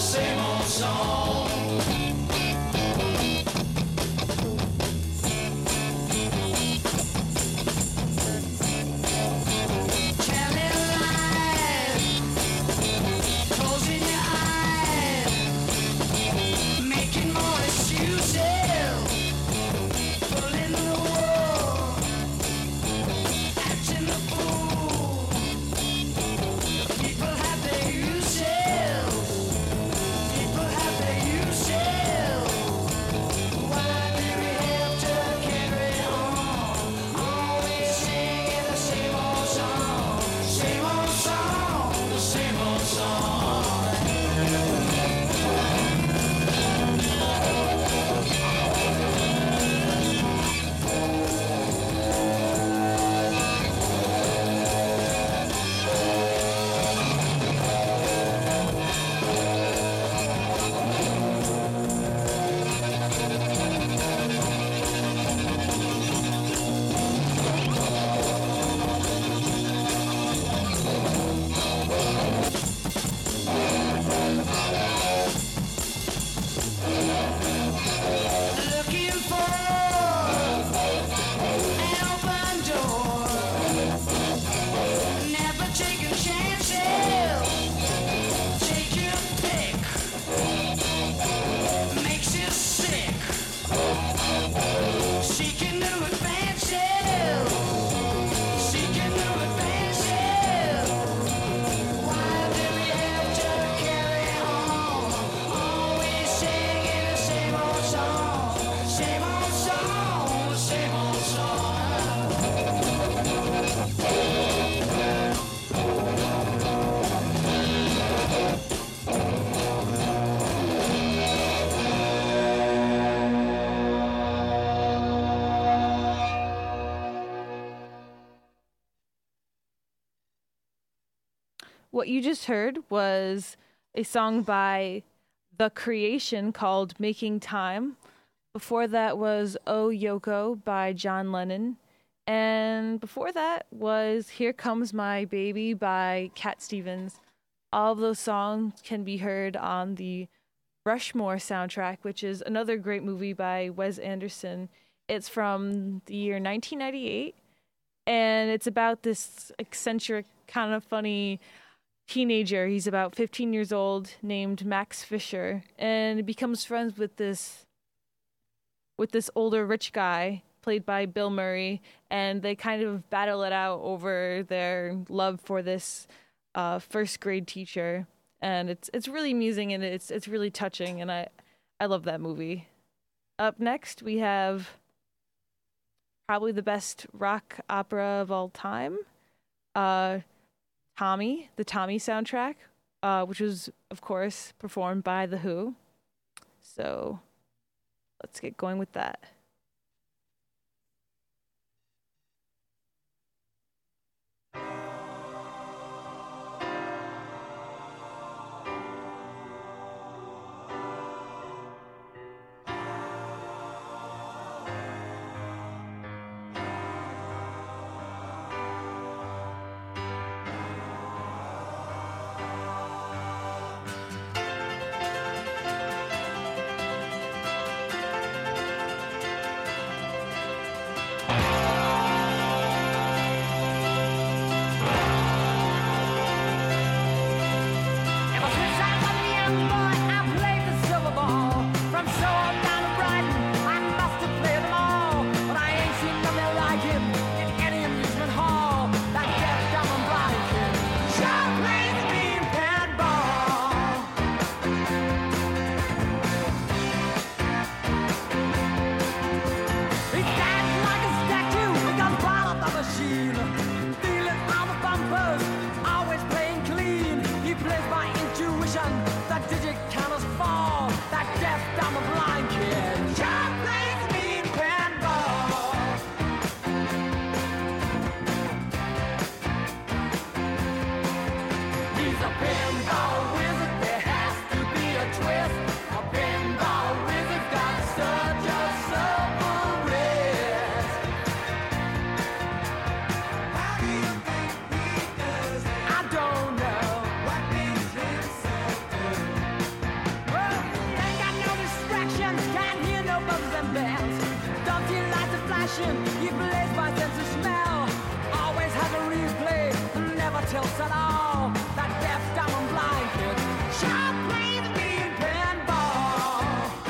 same old song. Telling lies, closing your eyes, making more excuses, pulling the wool, acting the fool. People have their uses. People have their uses. Why do we have to carry on? Always singing the same old song. Same old song. The same old song. Looking for an open door. Never taking chances. Take your pick. Makes you sick. Seeking new advances. Seeking new advances. Why do we have to carry on? Always singing the same old song. Same old song. Same old song. What you just heard was a song by The Creation called Making Time. Before that was Oh Yoko by John Lennon. And before that was Here Comes My Baby by Cat Stevens. All of those songs can be heard on the Rushmore soundtrack, which is another great movie by Wes Anderson. It's from the year nineteen ninety-eight, and it's about this eccentric, kind of funny teenager. He's about fifteen years old, named Max Fisher, and he becomes friends with this with this older rich guy played by Bill Murray, and they kind of battle it out over their love for this uh, first grade teacher. And it's it's really amusing, and it's it's really touching, and I I love that movie. Up next, we have probably the best rock opera of all time, uh, Tommy, the Tommy soundtrack, uh, which was, of course, performed by The Who. So let's get going with that. Thank passion, he plays by sense of smell. Always has a replay, never tilts at all. That deaf, dumb, and blind kid sure plays me in pinball.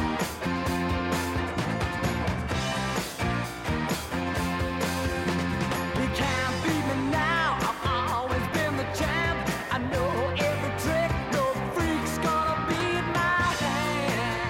He can't beat me now, I've always been the champ. I know every trick, no freak's gonna beat my hand.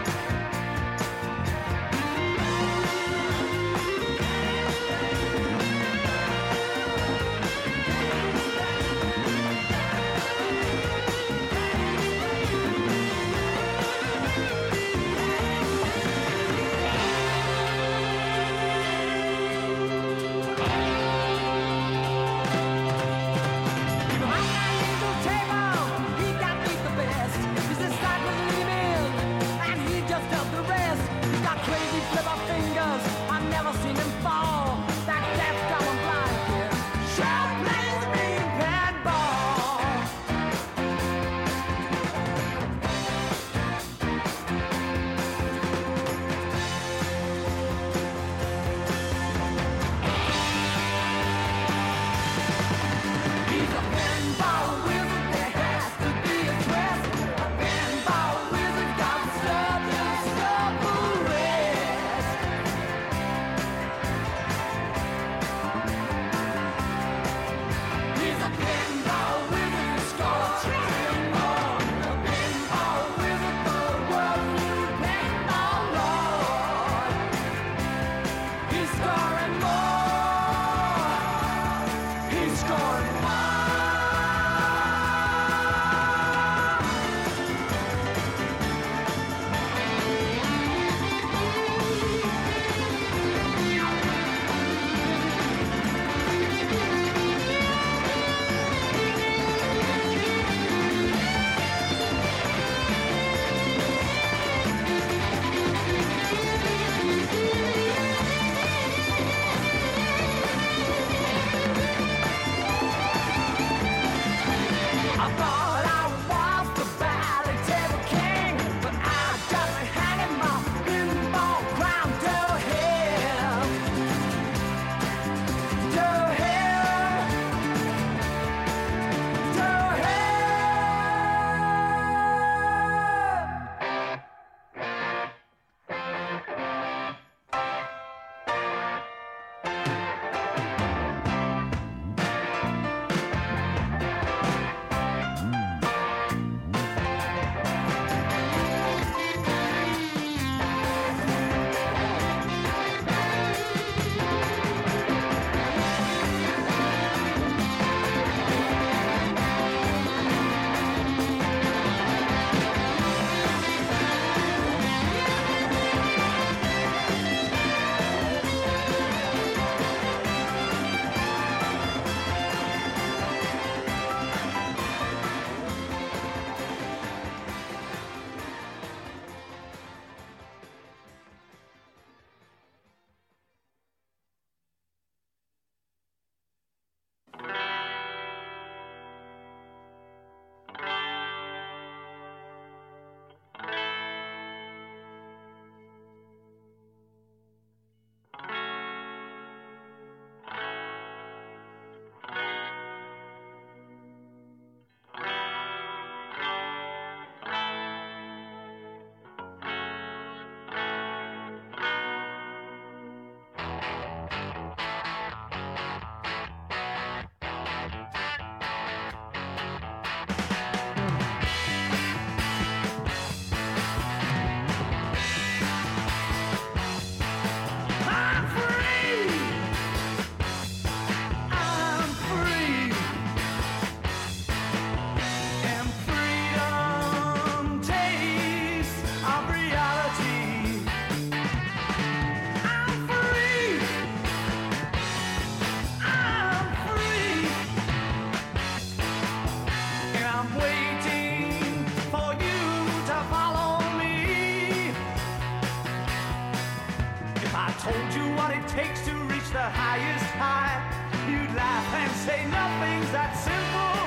told you what it takes to reach the highest high, you'd laugh and say nothing's that simple.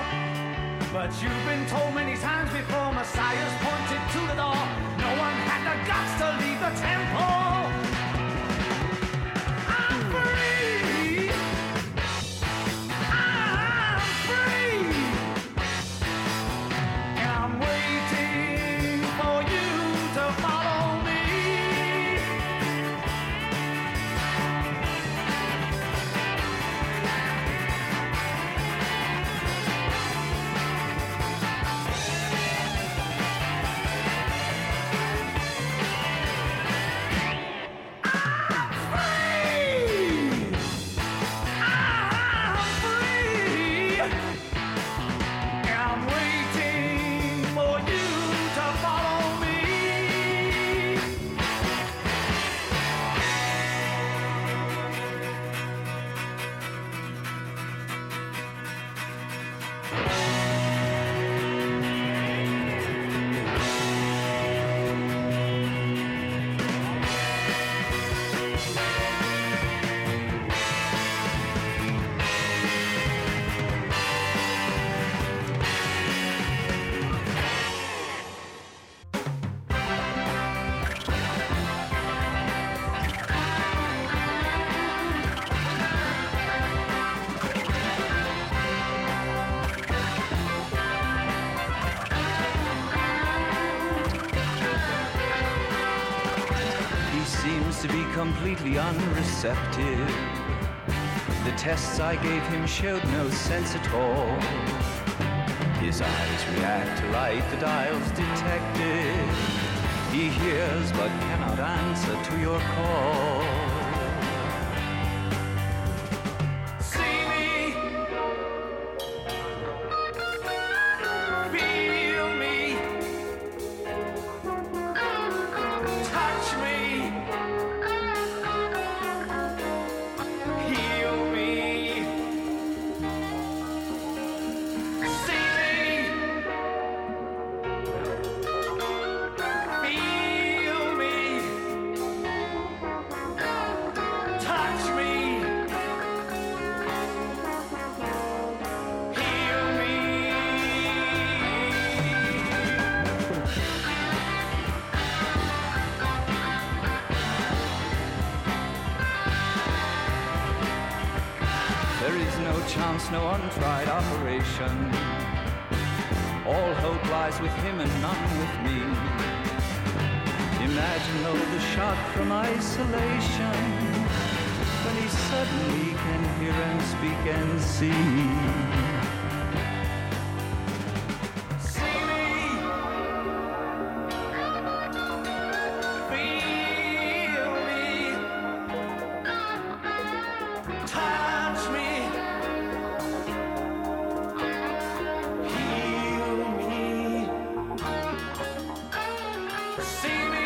But you've been told many times before, messiahs pointed to the door. No one had the guts to leave the temple. to be completely unreceptive. The tests I gave him showed no sense at all. His eyes react to light, the dial's detected. He hears but cannot answer to your call. See me, feel me, touch me, heal me. See me, feel me, touch me, heal me. There is no chance, no untried operation. All hope lies with him and none with me. Imagine though the shock from isolation, when he suddenly can hear and speak and see. See me, feel me, touch me, heal me. See me,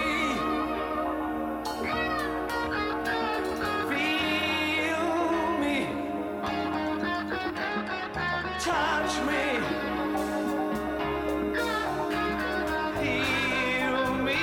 feel me, touch me, heal me.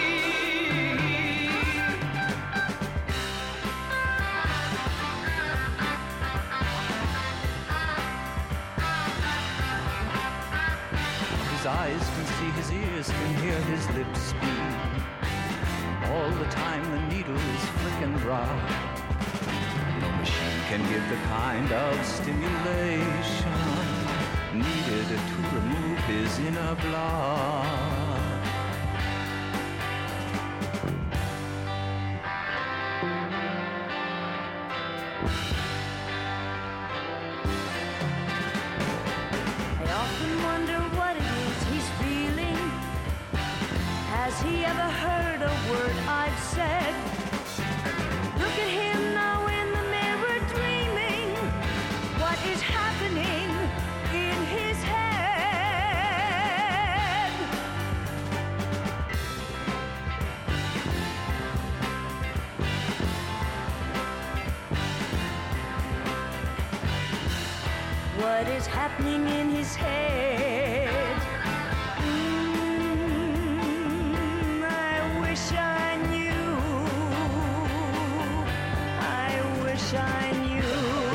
His eyes can see, his ears can hear, his lips speak. All the time the needle is flicking dry. No machine can give the kind of stimulation needed to remove his inner blood. I often wonder what it is he's feeling. Has he ever heard a word I've said? Look at him now in the mirror dreaming. What is happening in his head? What is happening in his head? Mm, I wish I knew. I wish I knew.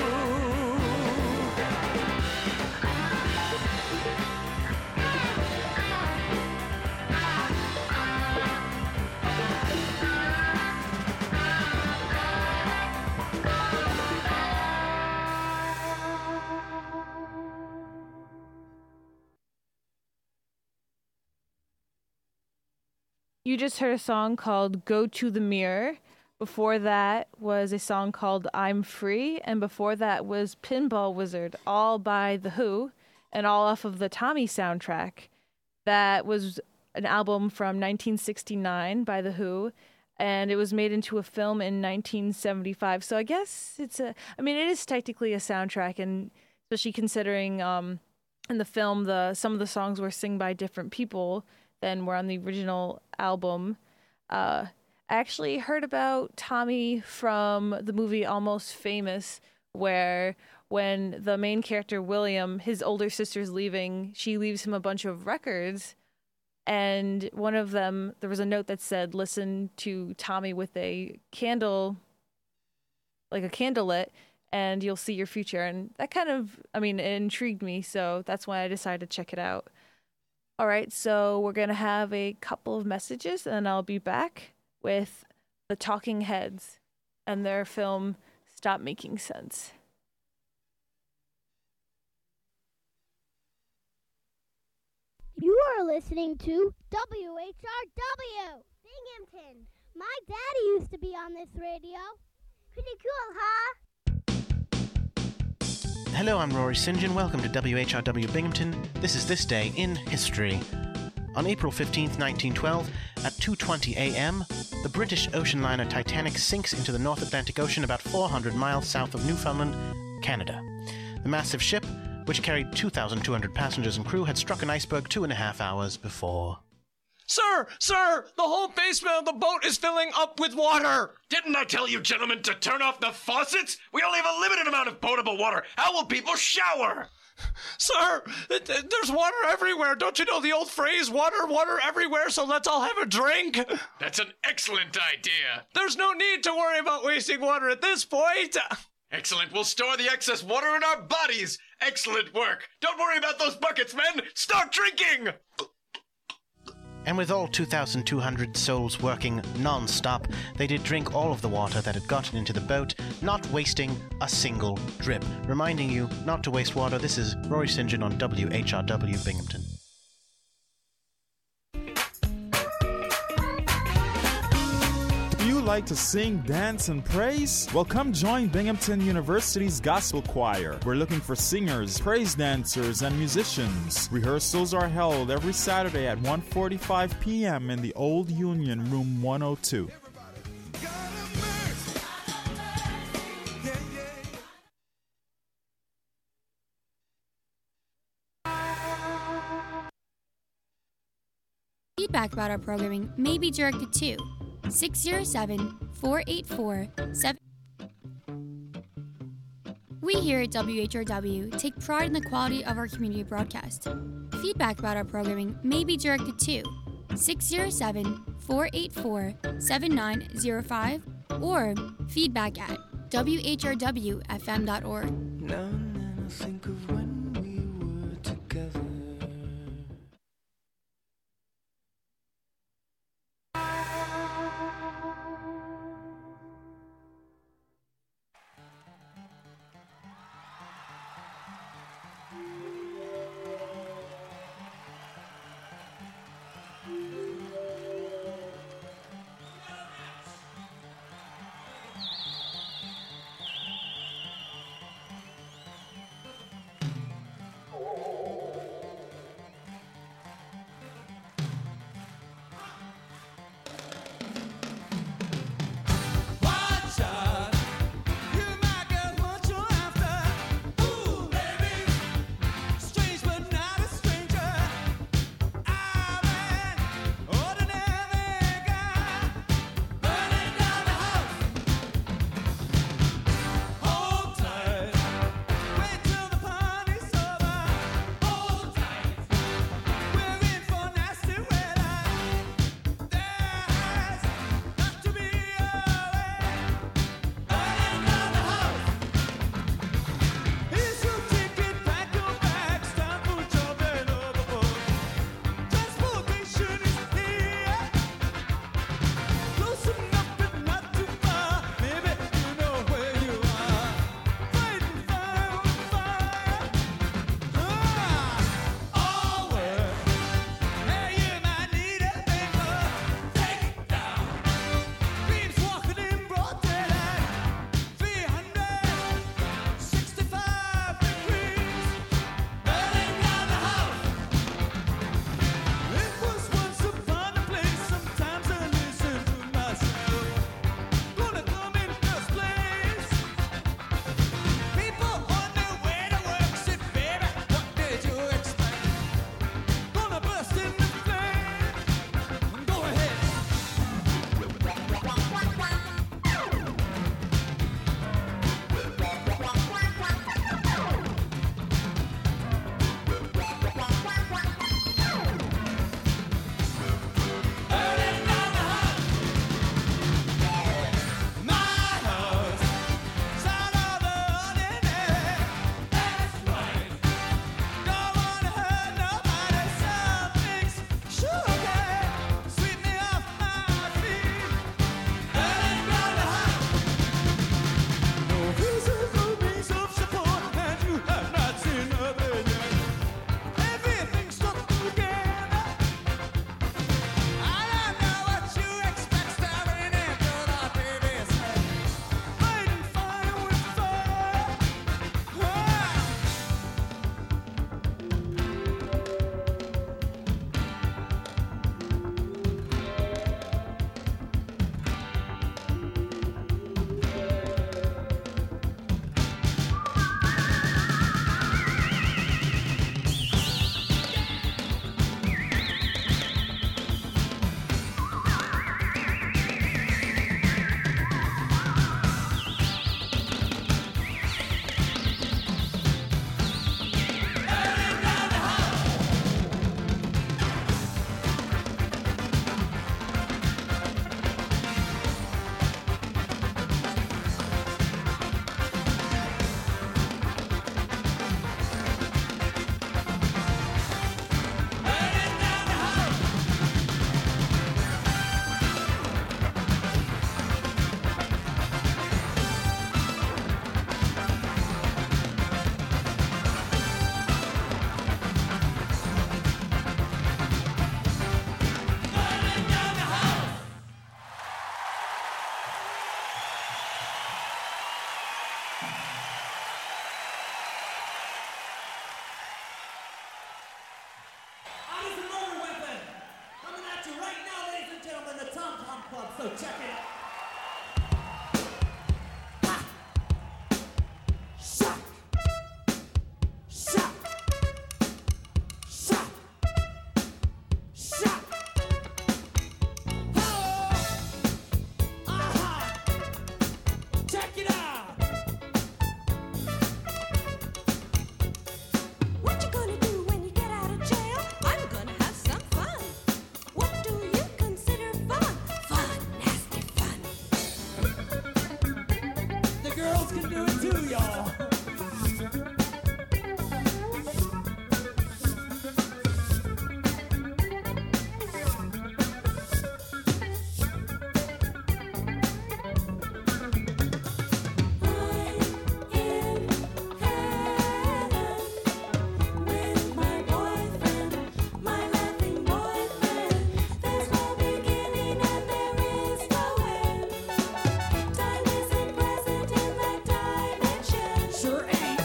You just heard a song called Go to the Mirror. Before that was a song called I'm Free. And before that was Pinball Wizard, all by The Who and all off of the Tommy soundtrack. That was an album from nineteen sixty-nine by The Who. And it was made into a film in nineteen seventy-five. So I guess it's a, I mean, it is technically a soundtrack. And especially considering um, in the film, the some of the songs were sung by different people than were on the original album. Uh, I actually heard about Tommy from the movie Almost Famous, where when the main character, William, his older sister's leaving, she leaves him a bunch of records. And one of them, there was a note that said, listen to Tommy with a candle, like a candle lit, and you'll see your future. And that kind of, I mean, it intrigued me. So that's why I decided to check it out. All right, so we're going to have a couple of messages, and I'll be back with the Talking Heads and their film Stop Making Sense. You are listening to W H R W, Binghamton, My daddy used to be on this radio. Pretty cool, huh? Hello, I'm Rory St John. Welcome to W H R W Binghamton. This is This Day in History. On April fifteenth, nineteen twelve, at two twenty a.m., the British ocean liner Titanic sinks into the North Atlantic Ocean about four hundred miles south of Newfoundland, Canada. The massive ship, which carried two thousand two hundred passengers and crew, had struck an iceberg two and a half hours before. Sir, sir, the whole basement of the boat is filling up with water. Didn't I tell you gentlemen to turn off the faucets? We only have a limited amount of potable water. How will people shower? Sir, it, it, there's water everywhere. Don't you know the old phrase, water, water everywhere, so let's all have a drink? That's an excellent idea. There's no need to worry about wasting water at this point. Excellent. We'll store the excess water in our bodies. Excellent work. Don't worry about those buckets, men. Start drinking! And with all two thousand two hundred souls working non-stop, they did drink all of the water that had gotten into the boat, not wasting a single drip. Reminding you not to waste water, this is Rory St John on W H R W Binghamton. Do you like to sing, dance, and praise? Well, come join Binghamton University's Gospel Choir. We're looking for singers, praise dancers, and musicians. Rehearsals are held every Saturday at one forty-five p.m. in the Old Union, room one oh two. Feedback about our programming may be directed to six zero seven, four eight four, seven. We here at W H R W take pride in the quality of our community broadcast. Feedback about our programming may be directed to six zero seven, four eight four, seven nine zero five or feedback at W H R W F M dot org. Now and then I think of when we were together. club, so check it out. Shock! Shock! Shock! Shock! Aha! Check it out! What you gonna do when you get out of jail? I'm gonna have some fun. What do you consider fun? Fun, nasty fun. The girls can do it too, y'all. Sure ain't.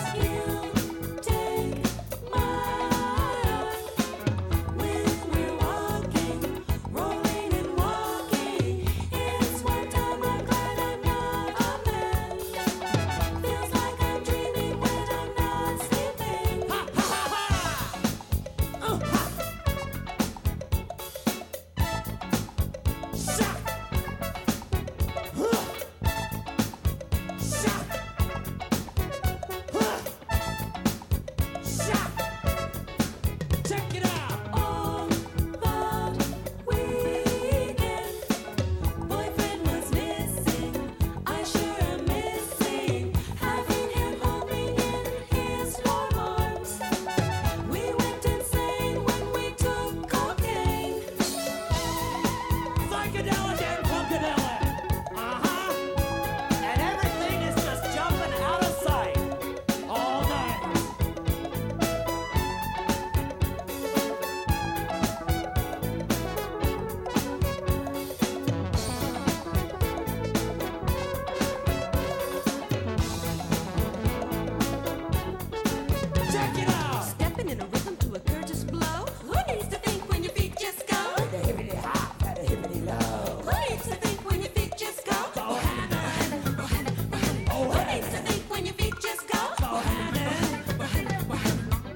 Check it out. On that weekend, boyfriend was missing. I sure am missing having him hold me in his warm arms. We went insane when we took cocaine. Psychedelic and funkadelic. Uh-huh. And everything is just jumping out of sight all night. Check it out! Stepping in a rhythm to a Curtis blow. Who needs to think when your feet just go? The hippity hop, and the hippity low. Who needs to think when your feet just go? Go Hannah, Oh, Hannah, oh, Hannah. oh Who Hannah, needs to think when your feet just go? go Hannah. Oh, Hannah, oh, Hannah.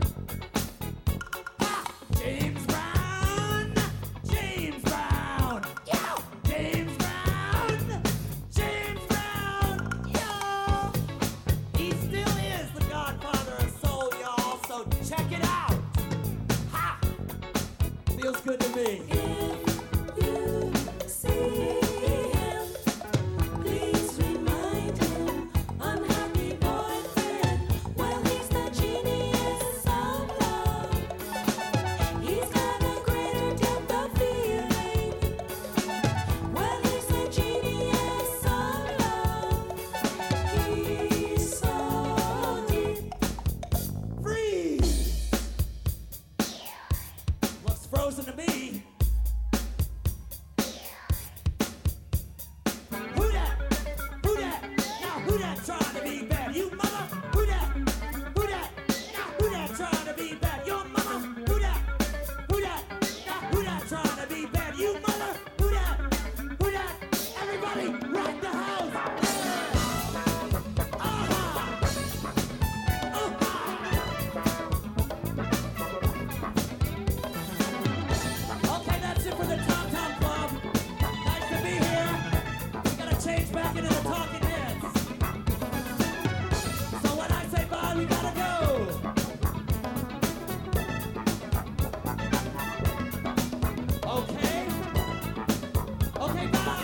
James Brown, James Brown, yo. James Brown, James Brown, yo. He still is the godfather of soul, y'all. So check it out. Ha! Feels good to me. If you see him, please remind him, unhappy boyfriend. Well, he's the genius of love. He's got a greater depth of feeling. Well, he's the genius of love. He's so deep. Freeze! Looks frozen to me. Who that? Who that? Now who that trying to be bad? You mother? Who that? Who that? Now who that trying to be bad? Your mother? Who that? Who that? Now who that trying to be bad? You mother? Who that? Who that? Everybody rock the house! Uh-huh. Uh-huh. Okay, that's it for the Tom Tom Club. Nice to be here. We gotta change back into the Talking Heads. So when I say bye, we gotta go. Okay. Okay, bye.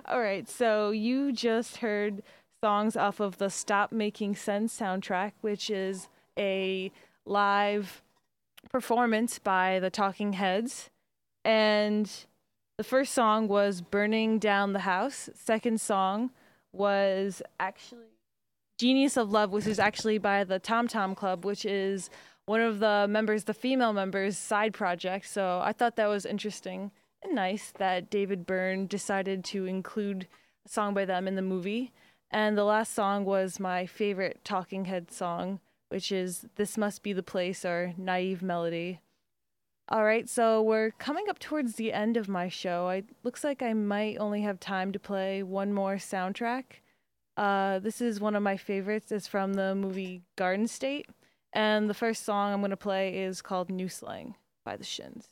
All right, so you just heard songs off of the Stop Making Sense soundtrack, which is a live performance by the Talking Heads. And the first song was Burning Down the House. Second song was actually Genius of Love, which is actually by the Tom Tom Club, which is one of the members, the female members' side project. So I thought that was interesting and nice that David Byrne decided to include a song by them in the movie. And the last song was my favorite Talking Head song, which is This Must Be the Place, or Naive Melody. All right, so we're coming up towards the end of my show. It looks like I might only have time to play one more soundtrack. Uh, this is one of my favorites. It's from the movie Garden State. And the first song I'm going to play is called New Slang by the Shins.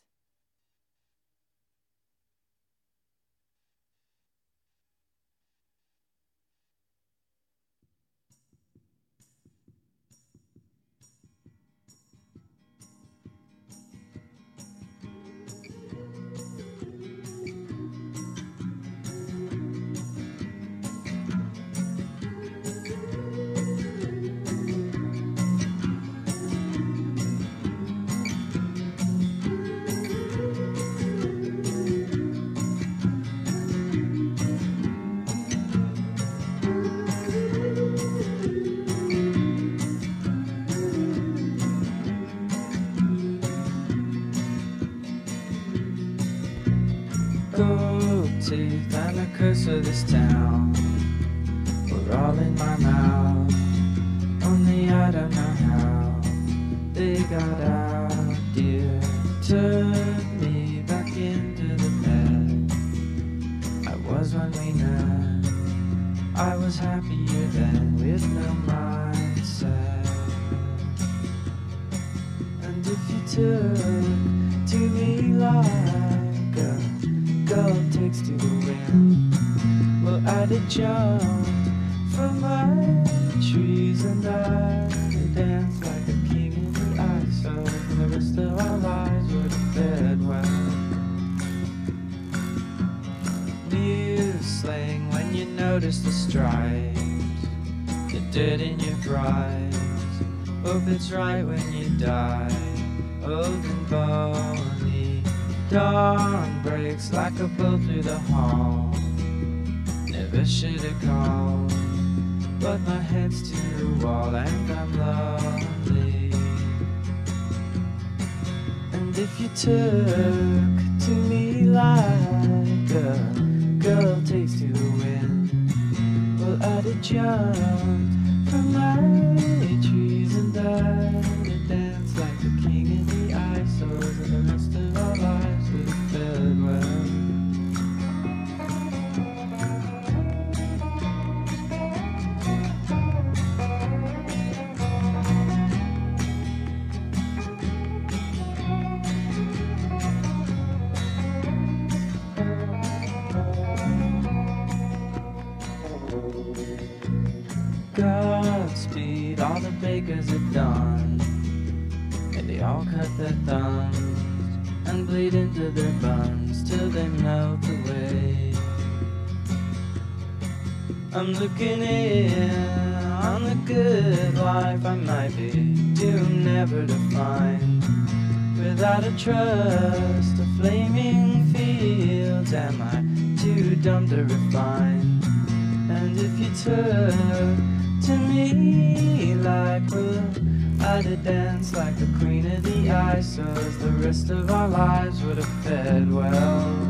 Teeth and the curse of this town were all in my mouth. Only I don't know how they got out, dear. Turn me back into the bed I was when we met. I was happier then with no mindset. And if you took to me like a girl takes to the wind, well, I'd have jumped from my trees and I'd dance like a king in the ice. So for the rest of our lives would have fared well. New slang when you notice the stripes, the dirt in your prize. Hope it's right when you die, old and bony. Dawn breaks like a bolt through the hall. Never should have called, but my head's to the wall and I'm lonely. And if you took to me like a girl takes to the wind, well, I'd have jumped from my trees and I'd have danced like a king in the ice. So for the rest of our lives would have fared well. Godspeed, all the bakers are done, and they all cut their thumbs and bleed into their buns till they melt away. I'm looking in on the good life I might be doomed never to find. Without a trust of flaming fields, am I too dumb to refine? And if you took to me like, well, I'd have danced like the queen of the ice, so as the rest of our lives would have fared well.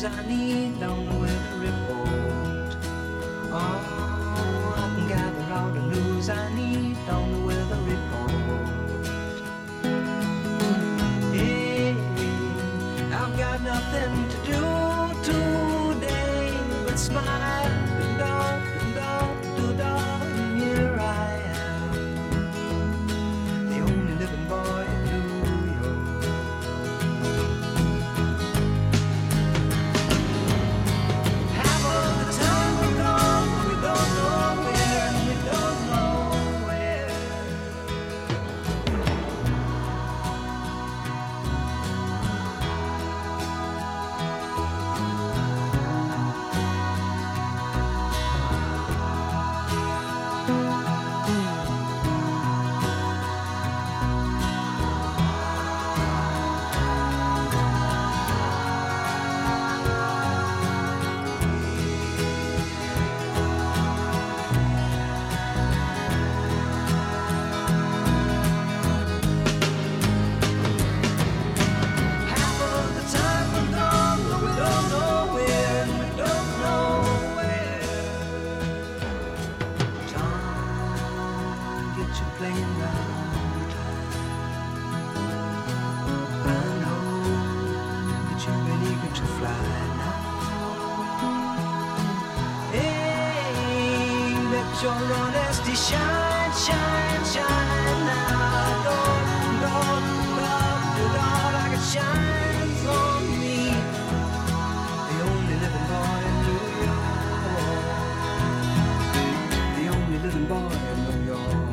news I need on the weather report. Oh, I can gather all the news I need on the weather report. Hey, I've got nothing to do today but smile and dog and dog and dog, and here I am, the only living boy in New York. Half of the time we're gone, we don't know where, and we don't know where. Half of the time we're gone, but we don't know where, and we don't know where. Time gets you playing round time. I know that you've been eager to fly now. Hey, let your honesty shine, shine, shine now. Don't, don't, don't, don't, like it shines on me. The only living boy in New York. The only living boy in New York.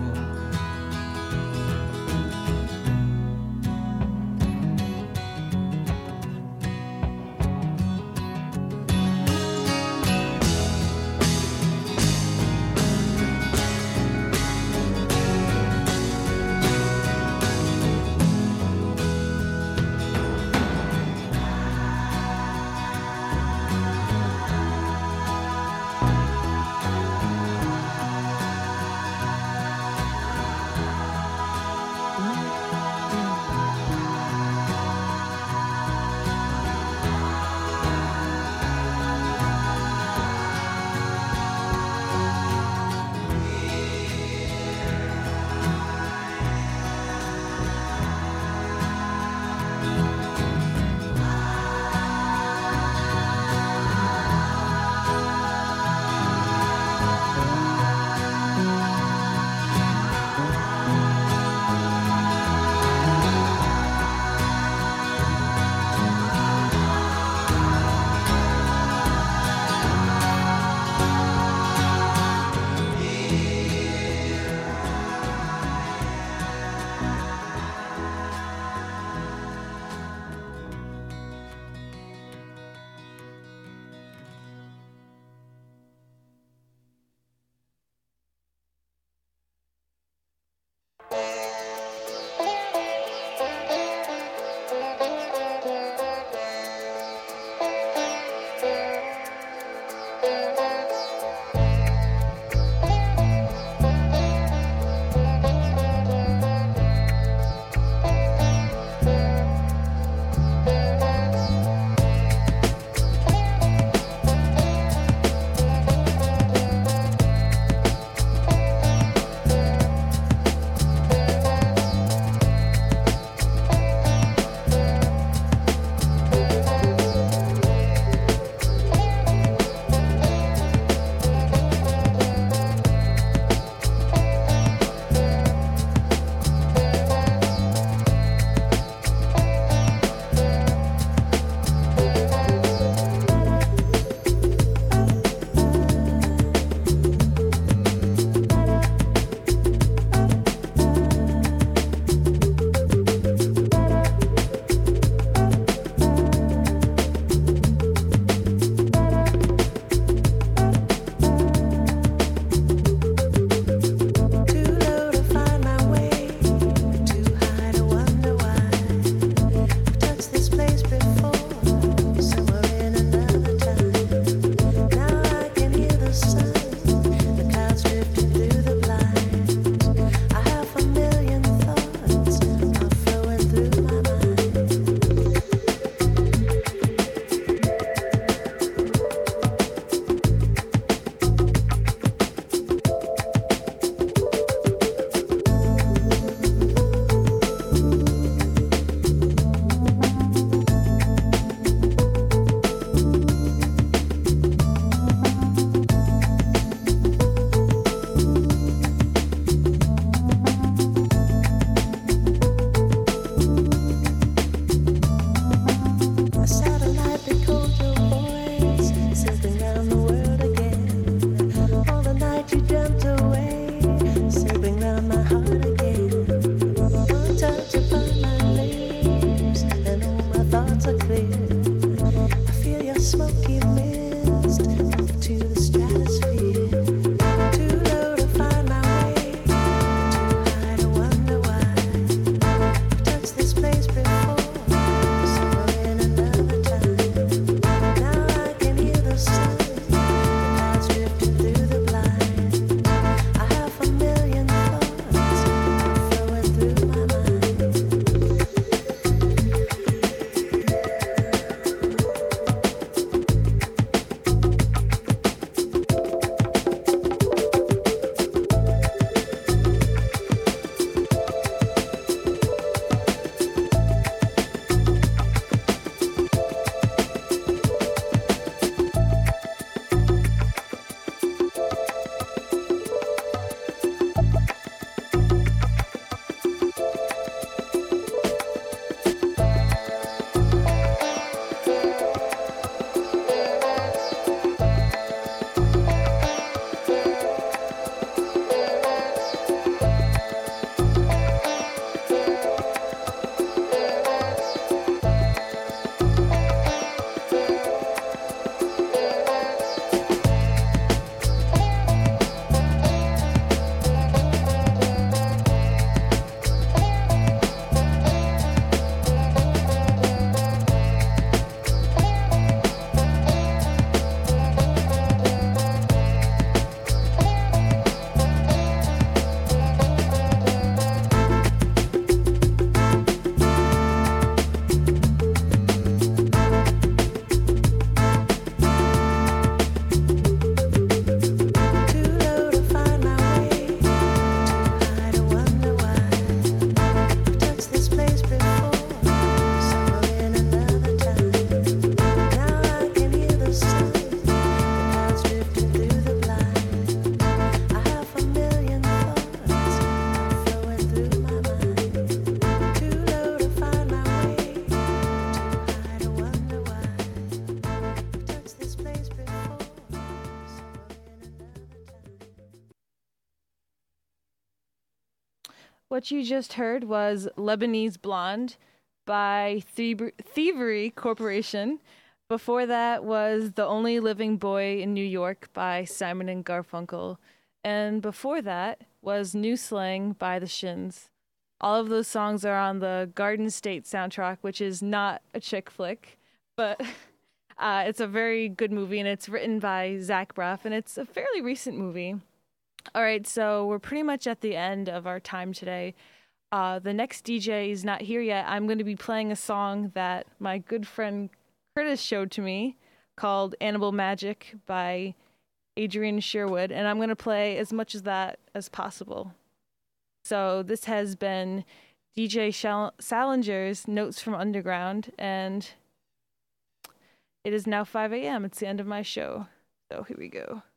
what you just heard was Lebanese Blonde by Thiev- Thievery Corporation. Before that was The Only Living Boy in New York by Simon and Garfunkel. And before that was New Slang by The Shins. All of those songs are on the Garden State soundtrack, which is not a chick flick, but uh, it's a very good movie, and it's written by Zach Braff, and it's a fairly recent movie. All right, so we're pretty much at the end of our time today. Uh, the next D J is not here yet. I'm going to be playing a song that my good friend Curtis showed to me called Animal Magic by Adrian Sherwood, and I'm going to play as much of that as possible. So this has been D J Shal- Salinger's Notes from Underground, and it is now five a.m. It's the end of my show. So here we go.